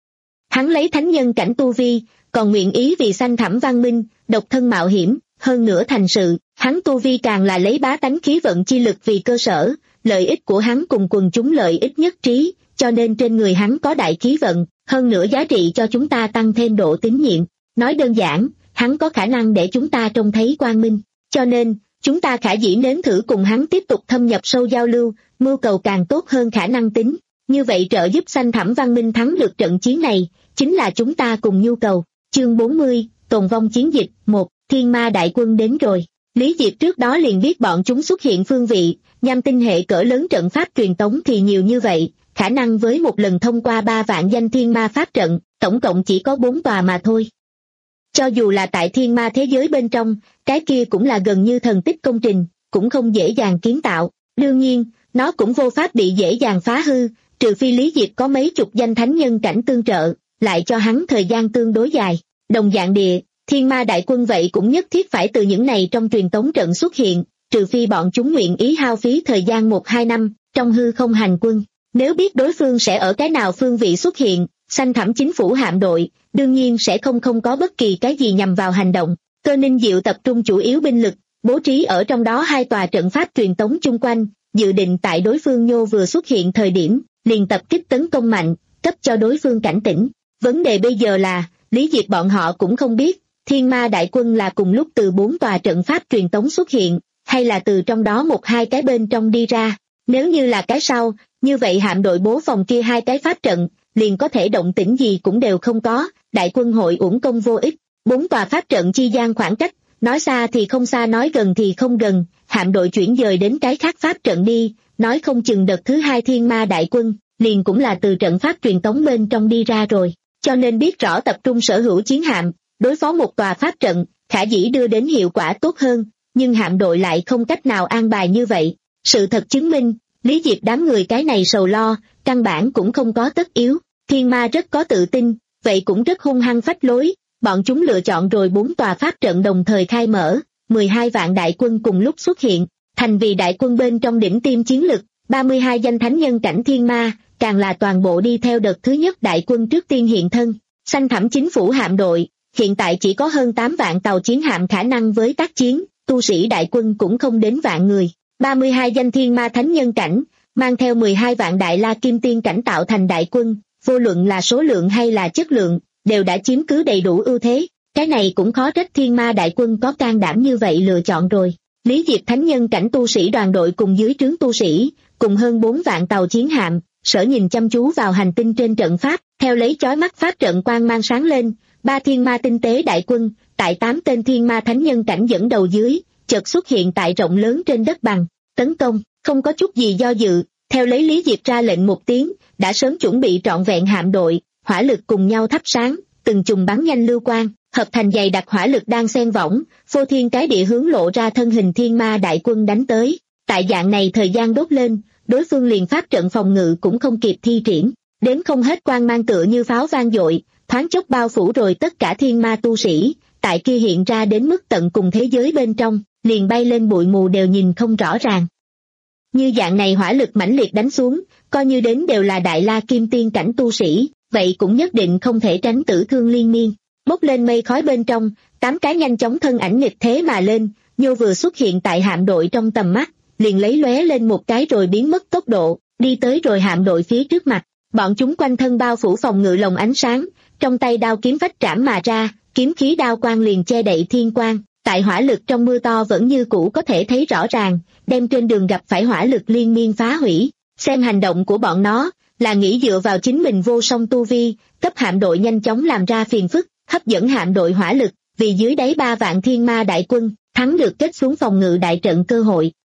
Hắn lấy thánh nhân cảnh tu vi, còn nguyện ý vì Xanh Thẳm văn minh, độc thân mạo hiểm, hơn nữa thành sự, hắn tu vi càng là lấy bá tánh khí vận chi lực vì cơ sở, lợi ích của hắn cùng quần chúng lợi ích nhất trí, cho nên trên người hắn có đại khí vận, hơn nữa giá trị cho chúng ta tăng thêm độ tín nhiệm. Nói đơn giản, hắn có khả năng để chúng ta trông thấy quang minh, cho nên, chúng ta khả dĩ nếm thử cùng hắn tiếp tục thâm nhập sâu giao lưu, mưu cầu càng tốt hơn khả năng tính. Như vậy trợ giúp Xanh Thẳm văn minh thắng được trận chiến này, chính là chúng ta cùng nhu cầu. Chương bốn mươi, tồn vong chiến dịch, một, Thiên Ma đại quân đến rồi. Lý Diệp trước đó liền biết bọn chúng xuất hiện phương vị, nhằm tinh hệ cỡ lớn trận pháp truyền tống thì nhiều như vậy, khả năng với một lần thông qua ba vạn danh thiên ma pháp trận, tổng cộng chỉ có bốn tòa mà thôi. Cho dù là tại thiên ma thế giới bên trong, cái kia cũng là gần như thần tích công trình, cũng không dễ dàng kiến tạo, đương nhiên, nó cũng vô pháp bị dễ dàng phá hư, trừ phi Lý Diệp có mấy chục danh thánh nhân cảnh tương trợ, lại cho hắn thời gian tương đối dài. Đồng dạng địa, thiên ma đại quân vậy cũng nhất thiết phải từ những này trong truyền tống trận xuất hiện, trừ phi bọn chúng nguyện ý hao phí thời gian một hai năm, trong hư không hành quân. Nếu biết đối phương sẽ ở cái nào phương vị xuất hiện, Xanh Thẳm chính phủ hạm đội, đương nhiên sẽ không không có bất kỳ cái gì nhằm vào hành động. Cơ Ninh Diệu tập trung chủ yếu binh lực, bố trí ở trong đó hai tòa trận pháp truyền tống chung quanh, dự định tại đối phương nhô vừa xuất hiện thời điểm, liền tập kích tấn công mạnh, cấp cho đối phương cảnh tỉnh. Vấn đề bây giờ là, Lý Diệp bọn họ cũng không biết, thiên ma đại quân là cùng lúc từ bốn tòa trận pháp truyền tống xuất hiện, hay là từ trong đó một hai cái bên trong đi ra. Nếu như là cái sau, như vậy hạm đội bố phòng kia hai cái pháp trận, liền có thể động tĩnh gì cũng đều không có, đại quân hội uổng công vô ích. Bốn tòa pháp trận chi gian khoảng cách, nói xa thì không xa, nói gần thì không gần, hạm đội chuyển dời đến cái khác pháp trận đi, nói không chừng đợt thứ hai thiên ma đại quân, liền cũng là từ trận pháp truyền tống bên trong đi ra rồi. Cho nên biết rõ tập trung sở hữu chiến hạm, đối phó một tòa pháp trận, khả dĩ đưa đến hiệu quả tốt hơn, nhưng hạm đội lại không cách nào an bài như vậy. Sự thật chứng minh, Lý Diệp đám người cái này sầu lo, căn bản cũng không có tất yếu. Thiên ma rất có tự tin, vậy cũng rất hung hăng phách lối, bọn chúng lựa chọn rồi bốn tòa pháp trận đồng thời khai mở, mười hai vạn đại quân cùng lúc xuất hiện, thành vì đại quân bên trong đỉnh tiêm chiến lực, ba mươi hai danh thánh nhân cảnh thiên ma, càng là toàn bộ đi theo đợt thứ nhất đại quân trước tiên hiện thân. Xanh Thẳm chính phủ hạm đội, hiện tại chỉ có hơn tám vạn tàu chiến hạm khả năng với tác chiến, tu sĩ đại quân cũng không đến vạn người, ba mươi hai danh thiên ma thánh nhân cảnh, mang theo mười hai vạn đại la kim tiên cảnh tạo thành đại quân, vô luận là số lượng hay là chất lượng, đều đã chiếm cứ đầy đủ ưu thế, cái này cũng khó trách thiên ma đại quân có can đảm như vậy lựa chọn rồi. Lý Diệp thánh nhân cảnh tu sĩ đoàn đội cùng dưới trướng tu sĩ, cùng hơn bốn vạn tàu chiến hạm, sở nhìn chăm chú vào hành tinh trên trận pháp, theo lấy chói mắt pháp trận quang mang sáng lên, ba thiên ma tinh tế đại quân, tại tám tên thiên ma thánh nhân cảnh dẫn đầu dưới, chợt xuất hiện tại rộng lớn trên đất bằng, tấn công, không có chút gì do dự, theo lấy Lý Diệp ra lệnh một tiếng, đã sớm chuẩn bị trọn vẹn hạm đội, hỏa lực cùng nhau thắp sáng, từng chùm bắn nhanh lưu quang, hợp thành dày đặc hỏa lực đang xen võng, phô thiên cái địa hướng lộ ra thân hình thiên ma đại quân đánh tới. Tại dạng này thời gian đốt lên, đối phương liền pháp trận phòng ngự cũng không kịp thi triển, đến không hết quang mang tựa như pháo vang dội, thoáng chốc bao phủ rồi tất cả thiên ma tu sĩ, tại kia hiện ra đến mức tận cùng thế giới bên trong, liền bay lên bụi mù đều nhìn không rõ ràng. Như dạng này hỏa lực mãnh liệt đánh xuống, coi như đến đều là đại la kim tiên cảnh tu sĩ, vậy cũng nhất định không thể tránh tử thương liên miên. Bốc lên mây khói bên trong, tám cái nhanh chóng thân ảnh nghịch thế mà lên, nhô vừa xuất hiện tại hạm đội trong tầm mắt, liền lấy lóe lên một cái rồi biến mất tốc độ, đi tới rồi hạm đội phía trước mặt. Bọn chúng quanh thân bao phủ phòng ngự lồng ánh sáng, trong tay đao kiếm vách trảm mà ra, kiếm khí đao quang liền che đậy thiên quang, tại hỏa lực trong mưa to vẫn như cũ có thể thấy rõ ràng, đem trên đường gặp phải hỏa lực liên miên phá hủy. Xem hành động của bọn nó, là nghĩ dựa vào chính mình vô song tu vi, cấp hạm đội nhanh chóng làm ra phiền phức, hấp dẫn hạm đội hỏa lực, vì dưới đáy ba vạn thiên ma đại quân, thắng được kết xuống phòng ngự đại trận cơ hội.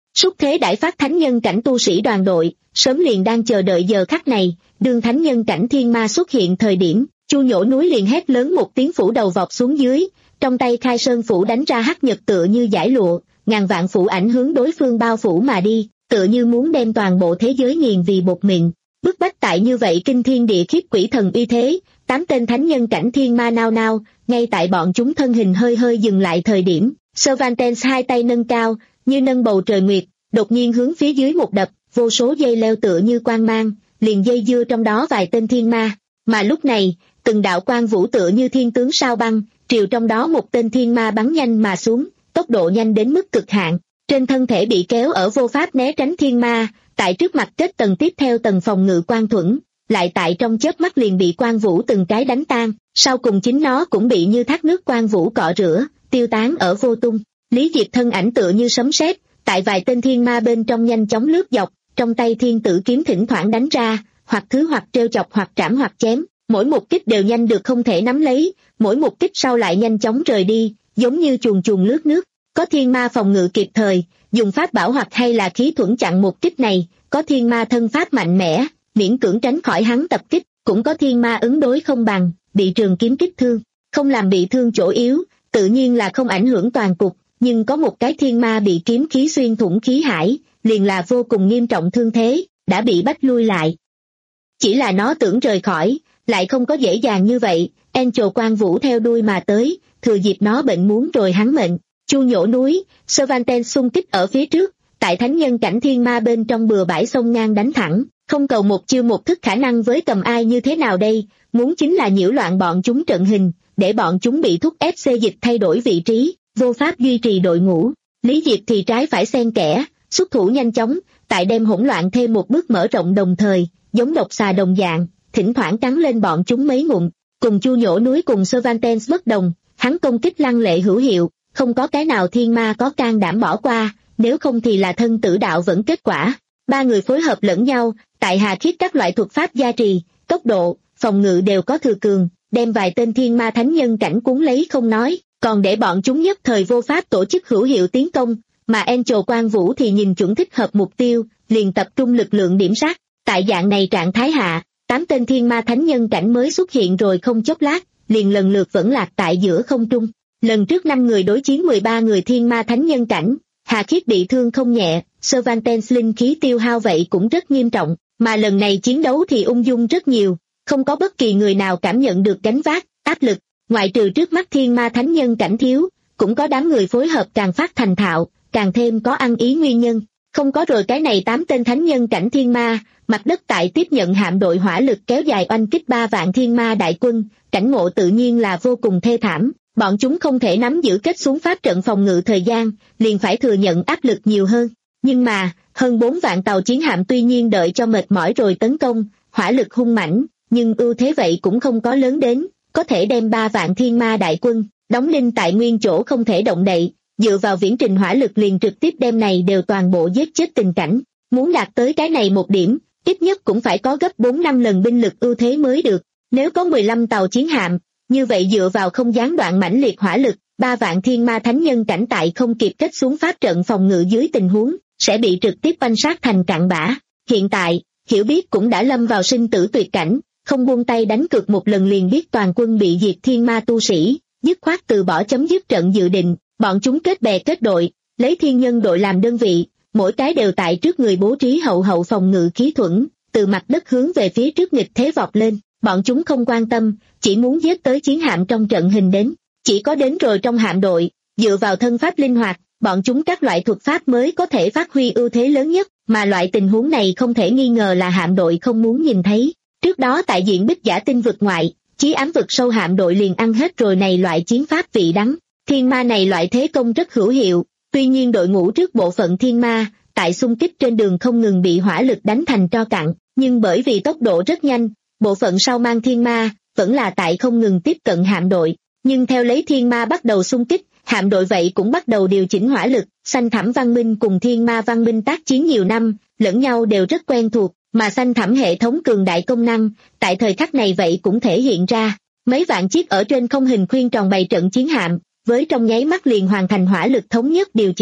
Xuất thế đại phát thánh nhân cảnh tu sĩ đoàn đội, sớm liền đang chờ đợi giờ khắc này, đương thánh nhân cảnh thiên ma xuất hiện thời điểm, Chu Nhổ Núi liền hét lớn một tiếng phủ đầu vọt xuống dưới, trong tay khai sơn phủ đánh ra hắc nhật tựa như giải lụa, ngàn vạn phủ ảnh hướng đối phương bao phủ mà đi, tựa như muốn đem toàn bộ thế giới nghiền vì bột mịn. Bức bách tại như vậy kinh thiên địa khiếp quỷ thần uy thế, tám tên thánh nhân cảnh thiên ma nao nao, ngay tại bọn chúng thân hình hơi hơi dừng lại thời điểm, Cervantes hai tay nâng cao, như nâng bầu trời nguyệt, đột nhiên hướng phía dưới một đập, vô số dây leo tựa như quang mang, liền dây dưa trong đó vài tên thiên ma, mà lúc này, từng đạo quang vũ tựa như thiên tướng sao băng, triều trong đó một tên thiên ma bắn nhanh mà xuống, tốc độ nhanh đến mức cực hạn, trên thân thể bị kéo ở vô pháp né tránh thiên ma, tại trước mặt kết tầng tiếp theo tầng phòng ngự quang thuẫn, lại tại trong chớp mắt liền bị quang vũ từng cái đánh tan, sau cùng chính nó cũng bị như thác nước quang vũ cọ rửa, tiêu tán ở vô tung. Lý Diệp thân ảnh tựa như sấm sét, tại vài tên thiên ma bên trong nhanh chóng lướt dọc, trong tay thiên tử kiếm thỉnh thoảng đánh ra, hoặc thứ hoặc trêu chọc hoặc trảm hoặc chém, mỗi một kích đều nhanh được không thể nắm lấy, mỗi một kích sau lại nhanh chóng rời đi, giống như chuồn chuồn lướt nước. Có thiên ma phòng ngự kịp thời, dùng pháp bảo hoặc hay là khí thuẫn chặn một kích này, có thiên ma thân pháp mạnh mẽ, miễn cưỡng tránh khỏi hắn tập kích, cũng có thiên ma ứng đối không bằng, bị trường kiếm kích thương, không làm bị thương chỗ yếu, tự nhiên là không ảnh hưởng toàn cục, nhưng có một cái thiên ma bị kiếm khí xuyên thủng khí hải, liền là vô cùng nghiêm trọng thương thế, đã bị bắt lui lại. Chỉ là nó tưởng rời khỏi, lại không có dễ dàng như vậy, Angel Quang Vũ theo đuôi mà tới, thừa dịp nó bệnh muốn rồi hắn mệnh. Chu Nhổ Núi, Cervantes xung kích ở phía trước, tại thánh nhân cảnh thiên ma bên trong bừa bãi sông ngang đánh thẳng, không cầu một chiêu một thức khả năng với cầm ai như thế nào đây, muốn chính là nhiễu loạn bọn chúng trận hình, để bọn chúng bị thúc ép xê dịch thay đổi vị trí, vô pháp duy trì đội ngũ. Lý Diệp thì trái phải xen kẽ, xuất thủ nhanh chóng, tại đem hỗn loạn thêm một bước mở rộng đồng thời, giống độc xà đồng dạng, thỉnh thoảng cắn lên bọn chúng mấy ngụm. Cùng Chu Nhổ Núi cùng Cervantes bất đồng, hắn công kích lăng lệ hữu hiệu, không có cái nào thiên ma có can đảm bỏ qua, nếu không thì là thân tử đạo vẫn kết quả. Ba người phối hợp lẫn nhau, tại hà khiết các loại thuật pháp gia trì, tốc độ, phòng ngự đều có thừa cường, đem vài tên thiên ma thánh nhân cảnh cuốn lấy không nói, còn để bọn chúng nhất thời vô pháp tổ chức hữu hiệu tiến công, mà Angel Quang Vũ thì nhìn chuẩn thích hợp mục tiêu, liền tập trung lực lượng điểm sát. Tại dạng này trạng thái hạ, tám tên thiên ma thánh nhân cảnh mới xuất hiện rồi không chốc lát, liền lần lượt vẫn lạc tại giữa không trung. Lần trước năm người đối chiến mười ba người thiên ma thánh nhân cảnh, Hà Khiết bị thương không nhẹ, Cervantes linh khí tiêu hao vậy cũng rất nghiêm trọng, mà lần này chiến đấu thì ung dung rất nhiều, không có bất kỳ người nào cảm nhận được gánh vác, áp lực, ngoại trừ trước mắt thiên ma thánh nhân cảnh thiếu, cũng có đám người phối hợp càng phát thành thạo, càng thêm có ăn ý nguyên nhân. Không có rồi cái này tám tên thánh nhân cảnh thiên ma, mặt đất tại tiếp nhận hạm đội hỏa lực kéo dài oanh kích ba vạn thiên ma đại quân, cảnh ngộ tự nhiên là vô cùng thê thảm, bọn chúng không thể nắm giữ kết xuống pháp trận phòng ngự thời gian, liền phải thừa nhận áp lực nhiều hơn. Nhưng mà, hơn bốn vạn tàu chiến hạm tuy nhiên đợi cho mệt mỏi rồi tấn công, hỏa lực hung mãnh, nhưng ưu thế vậy cũng không có lớn đến, có thể đem ba vạn thiên ma đại quân, đóng đinh tại nguyên chỗ không thể động đậy, dựa vào viễn trình hỏa lực liền trực tiếp đem này đều toàn bộ giết chết tình cảnh. Muốn đạt tới cái này một điểm, ít nhất cũng phải có gấp bốn năm lần binh lực ưu thế mới được. Nếu có mười lăm tàu chiến hạm, như vậy dựa vào không gián đoạn mãnh liệt hỏa lực, ba vạn thiên ma thánh nhân cảnh tại không kịp kết xuống pháp trận phòng ngự dưới tình huống, sẽ bị trực tiếp oanh sát thành cặn bã. Hiện tại, Hiểu Biết cũng đã lâm vào sinh tử tuyệt cảnh, không buông tay đánh cược một lần liền biết toàn quân bị diệt thiên ma tu sĩ, dứt khoát từ bỏ chấm dứt trận dự định, bọn chúng kết bè kết đội, lấy thiên nhân đội làm đơn vị, mỗi cái đều tại trước người bố trí hậu hậu phòng ngự khí thuẫn, từ mặt đất hướng về phía trước nghịch thế vọt lên. Bọn chúng không quan tâm, chỉ muốn giết tới chiến hạm trong trận hình đến, chỉ có đến rồi trong hạm đội, dựa vào thân pháp linh hoạt, bọn chúng các loại thuật pháp mới có thể phát huy ưu thế lớn nhất, mà loại tình huống này không thể nghi ngờ là hạm đội không muốn nhìn thấy. Trước đó tại diện Bích Giả tinh vực ngoại, chí ám vực sâu hạm đội liền ăn hết rồi này loại chiến pháp vị đắng, thiên ma này loại thế công rất hữu hiệu, tuy nhiên đội ngũ trước bộ phận thiên ma, tại xung kích trên đường không ngừng bị hỏa lực đánh thành tro cặn, nhưng bởi vì tốc độ rất nhanh, bộ phận sau mang thiên ma, vẫn là tại không ngừng tiếp cận hạm đội, nhưng theo lấy thiên ma bắt đầu xung kích, hạm đội vậy cũng bắt đầu điều chỉnh hỏa lực, Xanh Thẳm Văn Minh cùng thiên ma văn minh tác chiến nhiều năm, lẫn nhau đều rất quen thuộc, mà Xanh Thẳm hệ thống cường đại công năng, tại thời khắc này vậy cũng thể hiện ra, mấy vạn chiếc ở trên không hình khuyên tròn bày trận chiến hạm, với trong nháy mắt liền hoàn thành hỏa lực thống nhất điều chỉnh,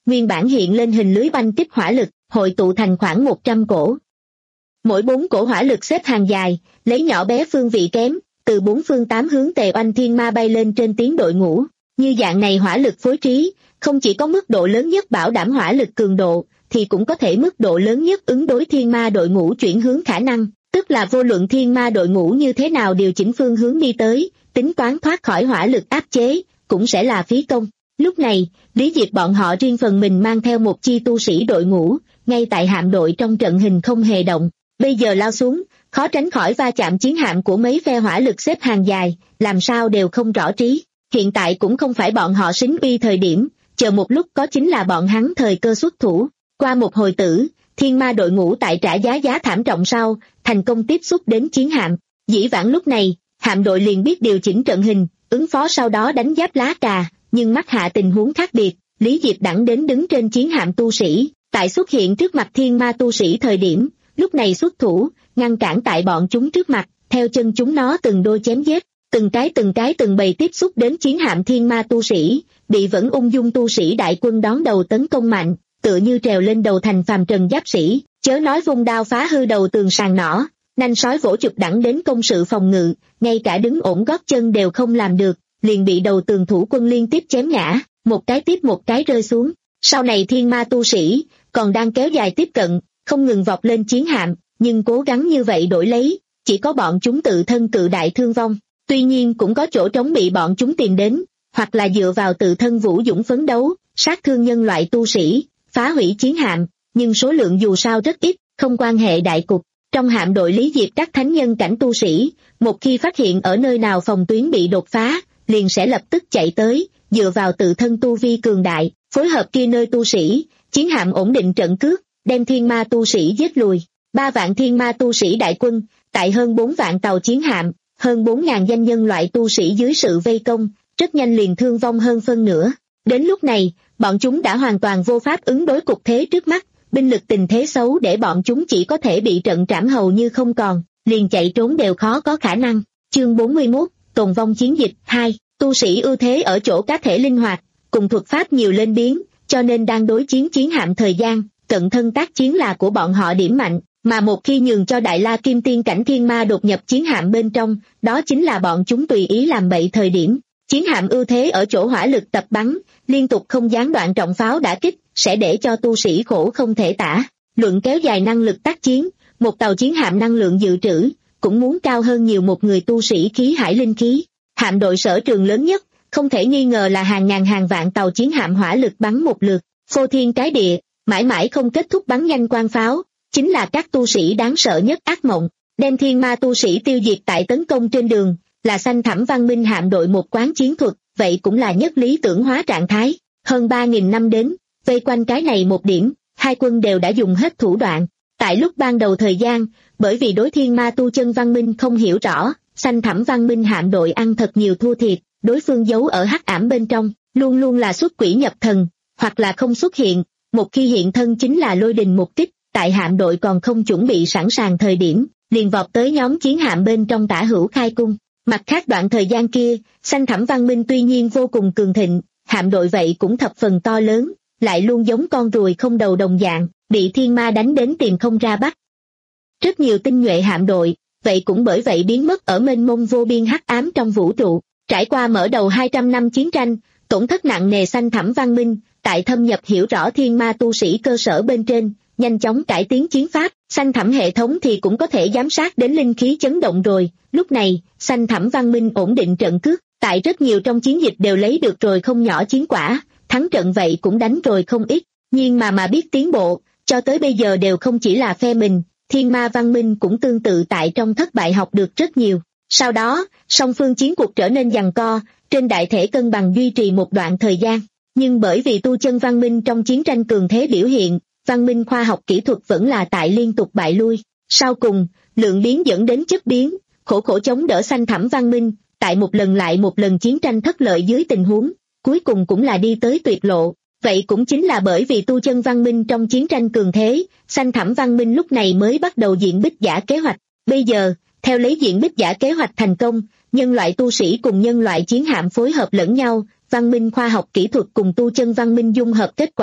nguyên bản hiện lên hình lưới oanh kích hỏa lực, hội tụ thành khoảng một trăm cổ. Mỗi bốn cổ hỏa lực xếp hàng dài, lấy nhỏ bé phương vị kém, từ bốn phương tám hướng tề oanh thiên ma bay lên trên tiến đội ngũ. Như dạng này hỏa lực phối trí, không chỉ có mức độ lớn nhất bảo đảm hỏa lực cường độ, thì cũng có thể mức độ lớn nhất ứng đối thiên ma đội ngũ chuyển hướng khả năng, tức là vô luận thiên ma đội ngũ như thế nào điều chỉnh phương hướng đi tới, tính toán thoát khỏi hỏa lực áp chế, cũng sẽ là phí công. Lúc này, Lý Diệp bọn họ riêng phần mình mang theo một chi tu sĩ đội ngũ, ngay tại hạm đội trong trận hình không hề động. Bây giờ lao xuống, khó tránh khỏi va chạm chiến hạm của mấy phe hỏa lực xếp hàng dài, làm sao đều không rõ trí. Hiện tại cũng không phải bọn họ xính uy thời điểm, chờ một lúc có chính là bọn hắn thời cơ xuất thủ. Qua một hồi tử, thiên ma đội ngũ tại trả giá giá thảm trọng sau, thành công tiếp xúc đến chiến hạm. Dĩ vãng lúc này, hạm đội liền biết điều chỉnh trận hình, ứng phó sau đó đánh giáp lá cà, nhưng mắt hạ tình huống khác biệt, Lý Diệp đẳng đến đứng trên chiến hạm tu sĩ, tại xuất hiện trước mặt thiên ma tu sĩ thời điểm, lúc này xuất thủ, ngăn cản tại bọn chúng trước mặt, theo chân chúng nó từng đôi chém giết, từng cái từng cái từng bầy tiếp xúc đến chiến hạm thiên ma tu sĩ, bị vẫn ung dung tu sĩ đại quân đón đầu tấn công mạnh, tựa như trèo lên đầu thành phàm trần giáp sĩ, chớ nói vung đao phá hư đầu tường sàn nỏ, nanh sói vỗ chụp đẳng đến công sự phòng ngự, ngay cả đứng ổn gót chân đều không làm được, liền bị đầu tường thủ quân liên tiếp chém ngã, một cái tiếp một cái rơi xuống. Sau này thiên ma tu sĩ còn đang kéo dài tiếp cận, không ngừng vọt lên chiến hạm, nhưng cố gắng như vậy đổi lấy, chỉ có bọn chúng tự thân cự đại thương vong. Tuy nhiên cũng có chỗ trống bị bọn chúng tìm đến, hoặc là dựa vào tự thân vũ dũng phấn đấu, sát thương nhân loại tu sĩ, phá hủy chiến hạm, nhưng số lượng dù sao rất ít, không quan hệ đại cục. Trong hạm đội Lý Diệp các thánh nhân cảnh tu sĩ, một khi phát hiện ở nơi nào phòng tuyến bị đột phá, liền sẽ lập tức chạy tới, dựa vào tự thân tu vi cường đại, phối hợp kia nơi tu sĩ, chiến hạm ổn định trận cước, đem thiên ma tu sĩ giết lùi. Ba vạn thiên ma tu sĩ đại quân, tại hơn bốn vạn tàu chiến hạm, hơn bốn ngàn danh nhân loại tu sĩ dưới sự vây công, rất nhanh liền thương vong hơn phân nửa. Đến lúc này, bọn chúng đã hoàn toàn vô pháp ứng đối cục thế trước mắt, binh lực tình thế xấu để bọn chúng chỉ có thể bị trận trảm hầu như không còn, liền chạy trốn đều khó có khả năng. Chương bốn mươi mốt, tồn vong chiến dịch hai, tu sĩ ưu thế ở chỗ cá thể linh hoạt, cùng thuật pháp nhiều lên biến, cho nên đang đối chiến chiến hạm thời gian, cận thân tác chiến là của bọn họ điểm mạnh, mà một khi nhường cho Đại La Kim Tiên cảnh thiên ma đột nhập chiến hạm bên trong, đó chính là bọn chúng tùy ý làm bậy thời điểm. Chiến hạm ưu thế ở chỗ hỏa lực tập bắn, liên tục không gián đoạn trọng pháo đả kích, sẽ để cho tu sĩ khổ không thể tả. Luận kéo dài năng lực tác chiến, một tàu chiến hạm năng lượng dự trữ, cũng muốn cao hơn nhiều một người tu sĩ khí hải linh khí. Hạm đội sở trường lớn nhất, không thể nghi ngờ là hàng ngàn hàng vạn tàu chiến hạm hỏa lực bắn một lượt, phô thiên cái địa, mãi mãi không kết thúc bắn nhanh quang pháo, chính là các tu sĩ đáng sợ nhất ác mộng. Đem thiên ma tu sĩ tiêu diệt tại tấn công trên đường, là Xanh Thẳm Văn Minh hạm đội một quán chiến thuật, vậy cũng là nhất lý tưởng hóa trạng thái. Hơn ba nghìn năm đến, vây quanh cái này một điểm, hai quân đều đã dùng hết thủ đoạn. Tại lúc ban đầu thời gian, bởi vì đối thiên ma tu chân văn minh không hiểu rõ, Xanh Thẳm Văn Minh hạm đội ăn thật nhiều thua thiệt, đối phương giấu ở hắc ảm bên trong, luôn luôn là xuất quỷ nhập thần, hoặc là không xuất hiện, một khi hiện thân chính là lôi đình một kích. Tại hạm đội còn không chuẩn bị sẵn sàng thời điểm, liền vọt tới nhóm chiến hạm bên trong tả hữu khai cung. Mặt khác đoạn thời gian kia, Xanh Thẳm Văn Minh tuy nhiên vô cùng cường thịnh, hạm đội vậy cũng thập phần to lớn, lại luôn giống con ruồi không đầu đồng dạng, bị thiên ma đánh đến tìm không ra bắt. Rất nhiều tinh nhuệ hạm đội, vậy cũng bởi vậy biến mất ở mênh mông vô biên hắc ám trong vũ trụ. Trải qua mở đầu hai trăm năm chiến tranh, tổn thất nặng nề Xanh Thẳm Văn Minh, tại thâm nhập hiểu rõ thiên ma tu sĩ cơ sở bên trên, nhanh chóng cải tiến chiến pháp, Xanh Thẳm hệ thống thì cũng có thể giám sát đến linh khí chấn động rồi. Lúc này, Xanh Thẳm Văn Minh ổn định trận cước, tại rất nhiều trong chiến dịch đều lấy được rồi không nhỏ chiến quả, thắng trận vậy cũng đánh rồi không ít, nhưng mà mà biết tiến bộ, cho tới bây giờ đều không chỉ là phe mình, thiên ma văn minh cũng tương tự tại trong thất bại học được rất nhiều. Sau đó, song phương chiến cuộc trở nên giằng co, trên đại thể cân bằng duy trì một đoạn thời gian, nhưng bởi vì tu chân văn minh trong chiến tranh cường thế biểu hiện, văn minh khoa học kỹ thuật vẫn là tại liên tục bại lui. Sau cùng, lượng biến dẫn đến chất biến, khổ khổ chống đỡ Xanh Thẳm Văn Minh, tại một lần lại một lần chiến tranh thất lợi dưới tình huống, cuối cùng cũng là đi tới tuyệt lộ. Vậy cũng chính là bởi vì tu chân văn minh trong chiến tranh cường thế, Xanh Thẳm Văn Minh lúc này mới bắt đầu diện bích giả kế hoạch. Bây giờ, theo lấy diện bích giả kế hoạch thành công, nhân loại tu sĩ cùng nhân loại chiến hạm phối hợp lẫn nhau, văn minh khoa học kỹ thuật cùng tu chân văn minh dung hợp kết quả,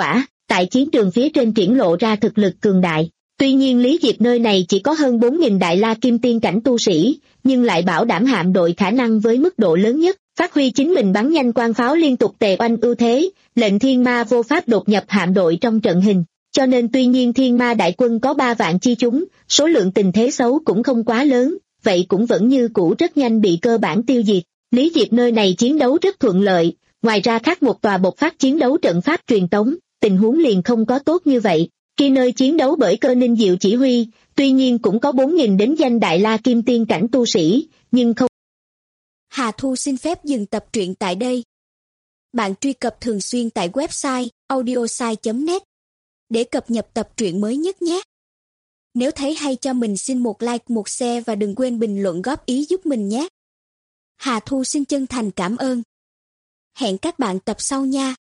tại chiến trường phía trên triển lộ ra thực lực cường đại. Tuy nhiên Lý Diệp nơi này chỉ có hơn bốn nghìn đại la kim tiên cảnh tu sĩ, nhưng lại bảo đảm hạm đội khả năng với mức độ lớn nhất, phát huy chính mình bắn nhanh quang pháo liên tục tề oanh ưu thế, lệnh thiên ma vô pháp đột nhập hạm đội trong trận hình. Cho nên tuy nhiên thiên ma đại quân có ba vạn chi chúng, số lượng tình thế xấu cũng không quá lớn, vậy cũng vẫn như cũ rất nhanh bị cơ bản tiêu diệt. Lý Diệp nơi này chiến đấu rất thuận lợi, ngoài ra khác một tòa bộc phát chiến đấu trận pháp truyền tống, tình huống liền không có tốt như vậy. Khi nơi chiến đấu bởi Cơ Ninh Diệu chỉ huy, tuy nhiên cũng có bốn nghìn đến danh đại la kim tiên cảnh tu sĩ, nhưng không. Hà Thu xin phép dừng tập truyện tại đây. Bạn truy cập thường xuyên tại website audiosai chấm net để cập nhật tập truyện mới nhất nhé. Nếu thấy hay cho mình xin một like, một share và đừng quên bình luận góp ý giúp mình nhé. Hà Thu xin chân thành cảm ơn. Hẹn các bạn tập sau nha.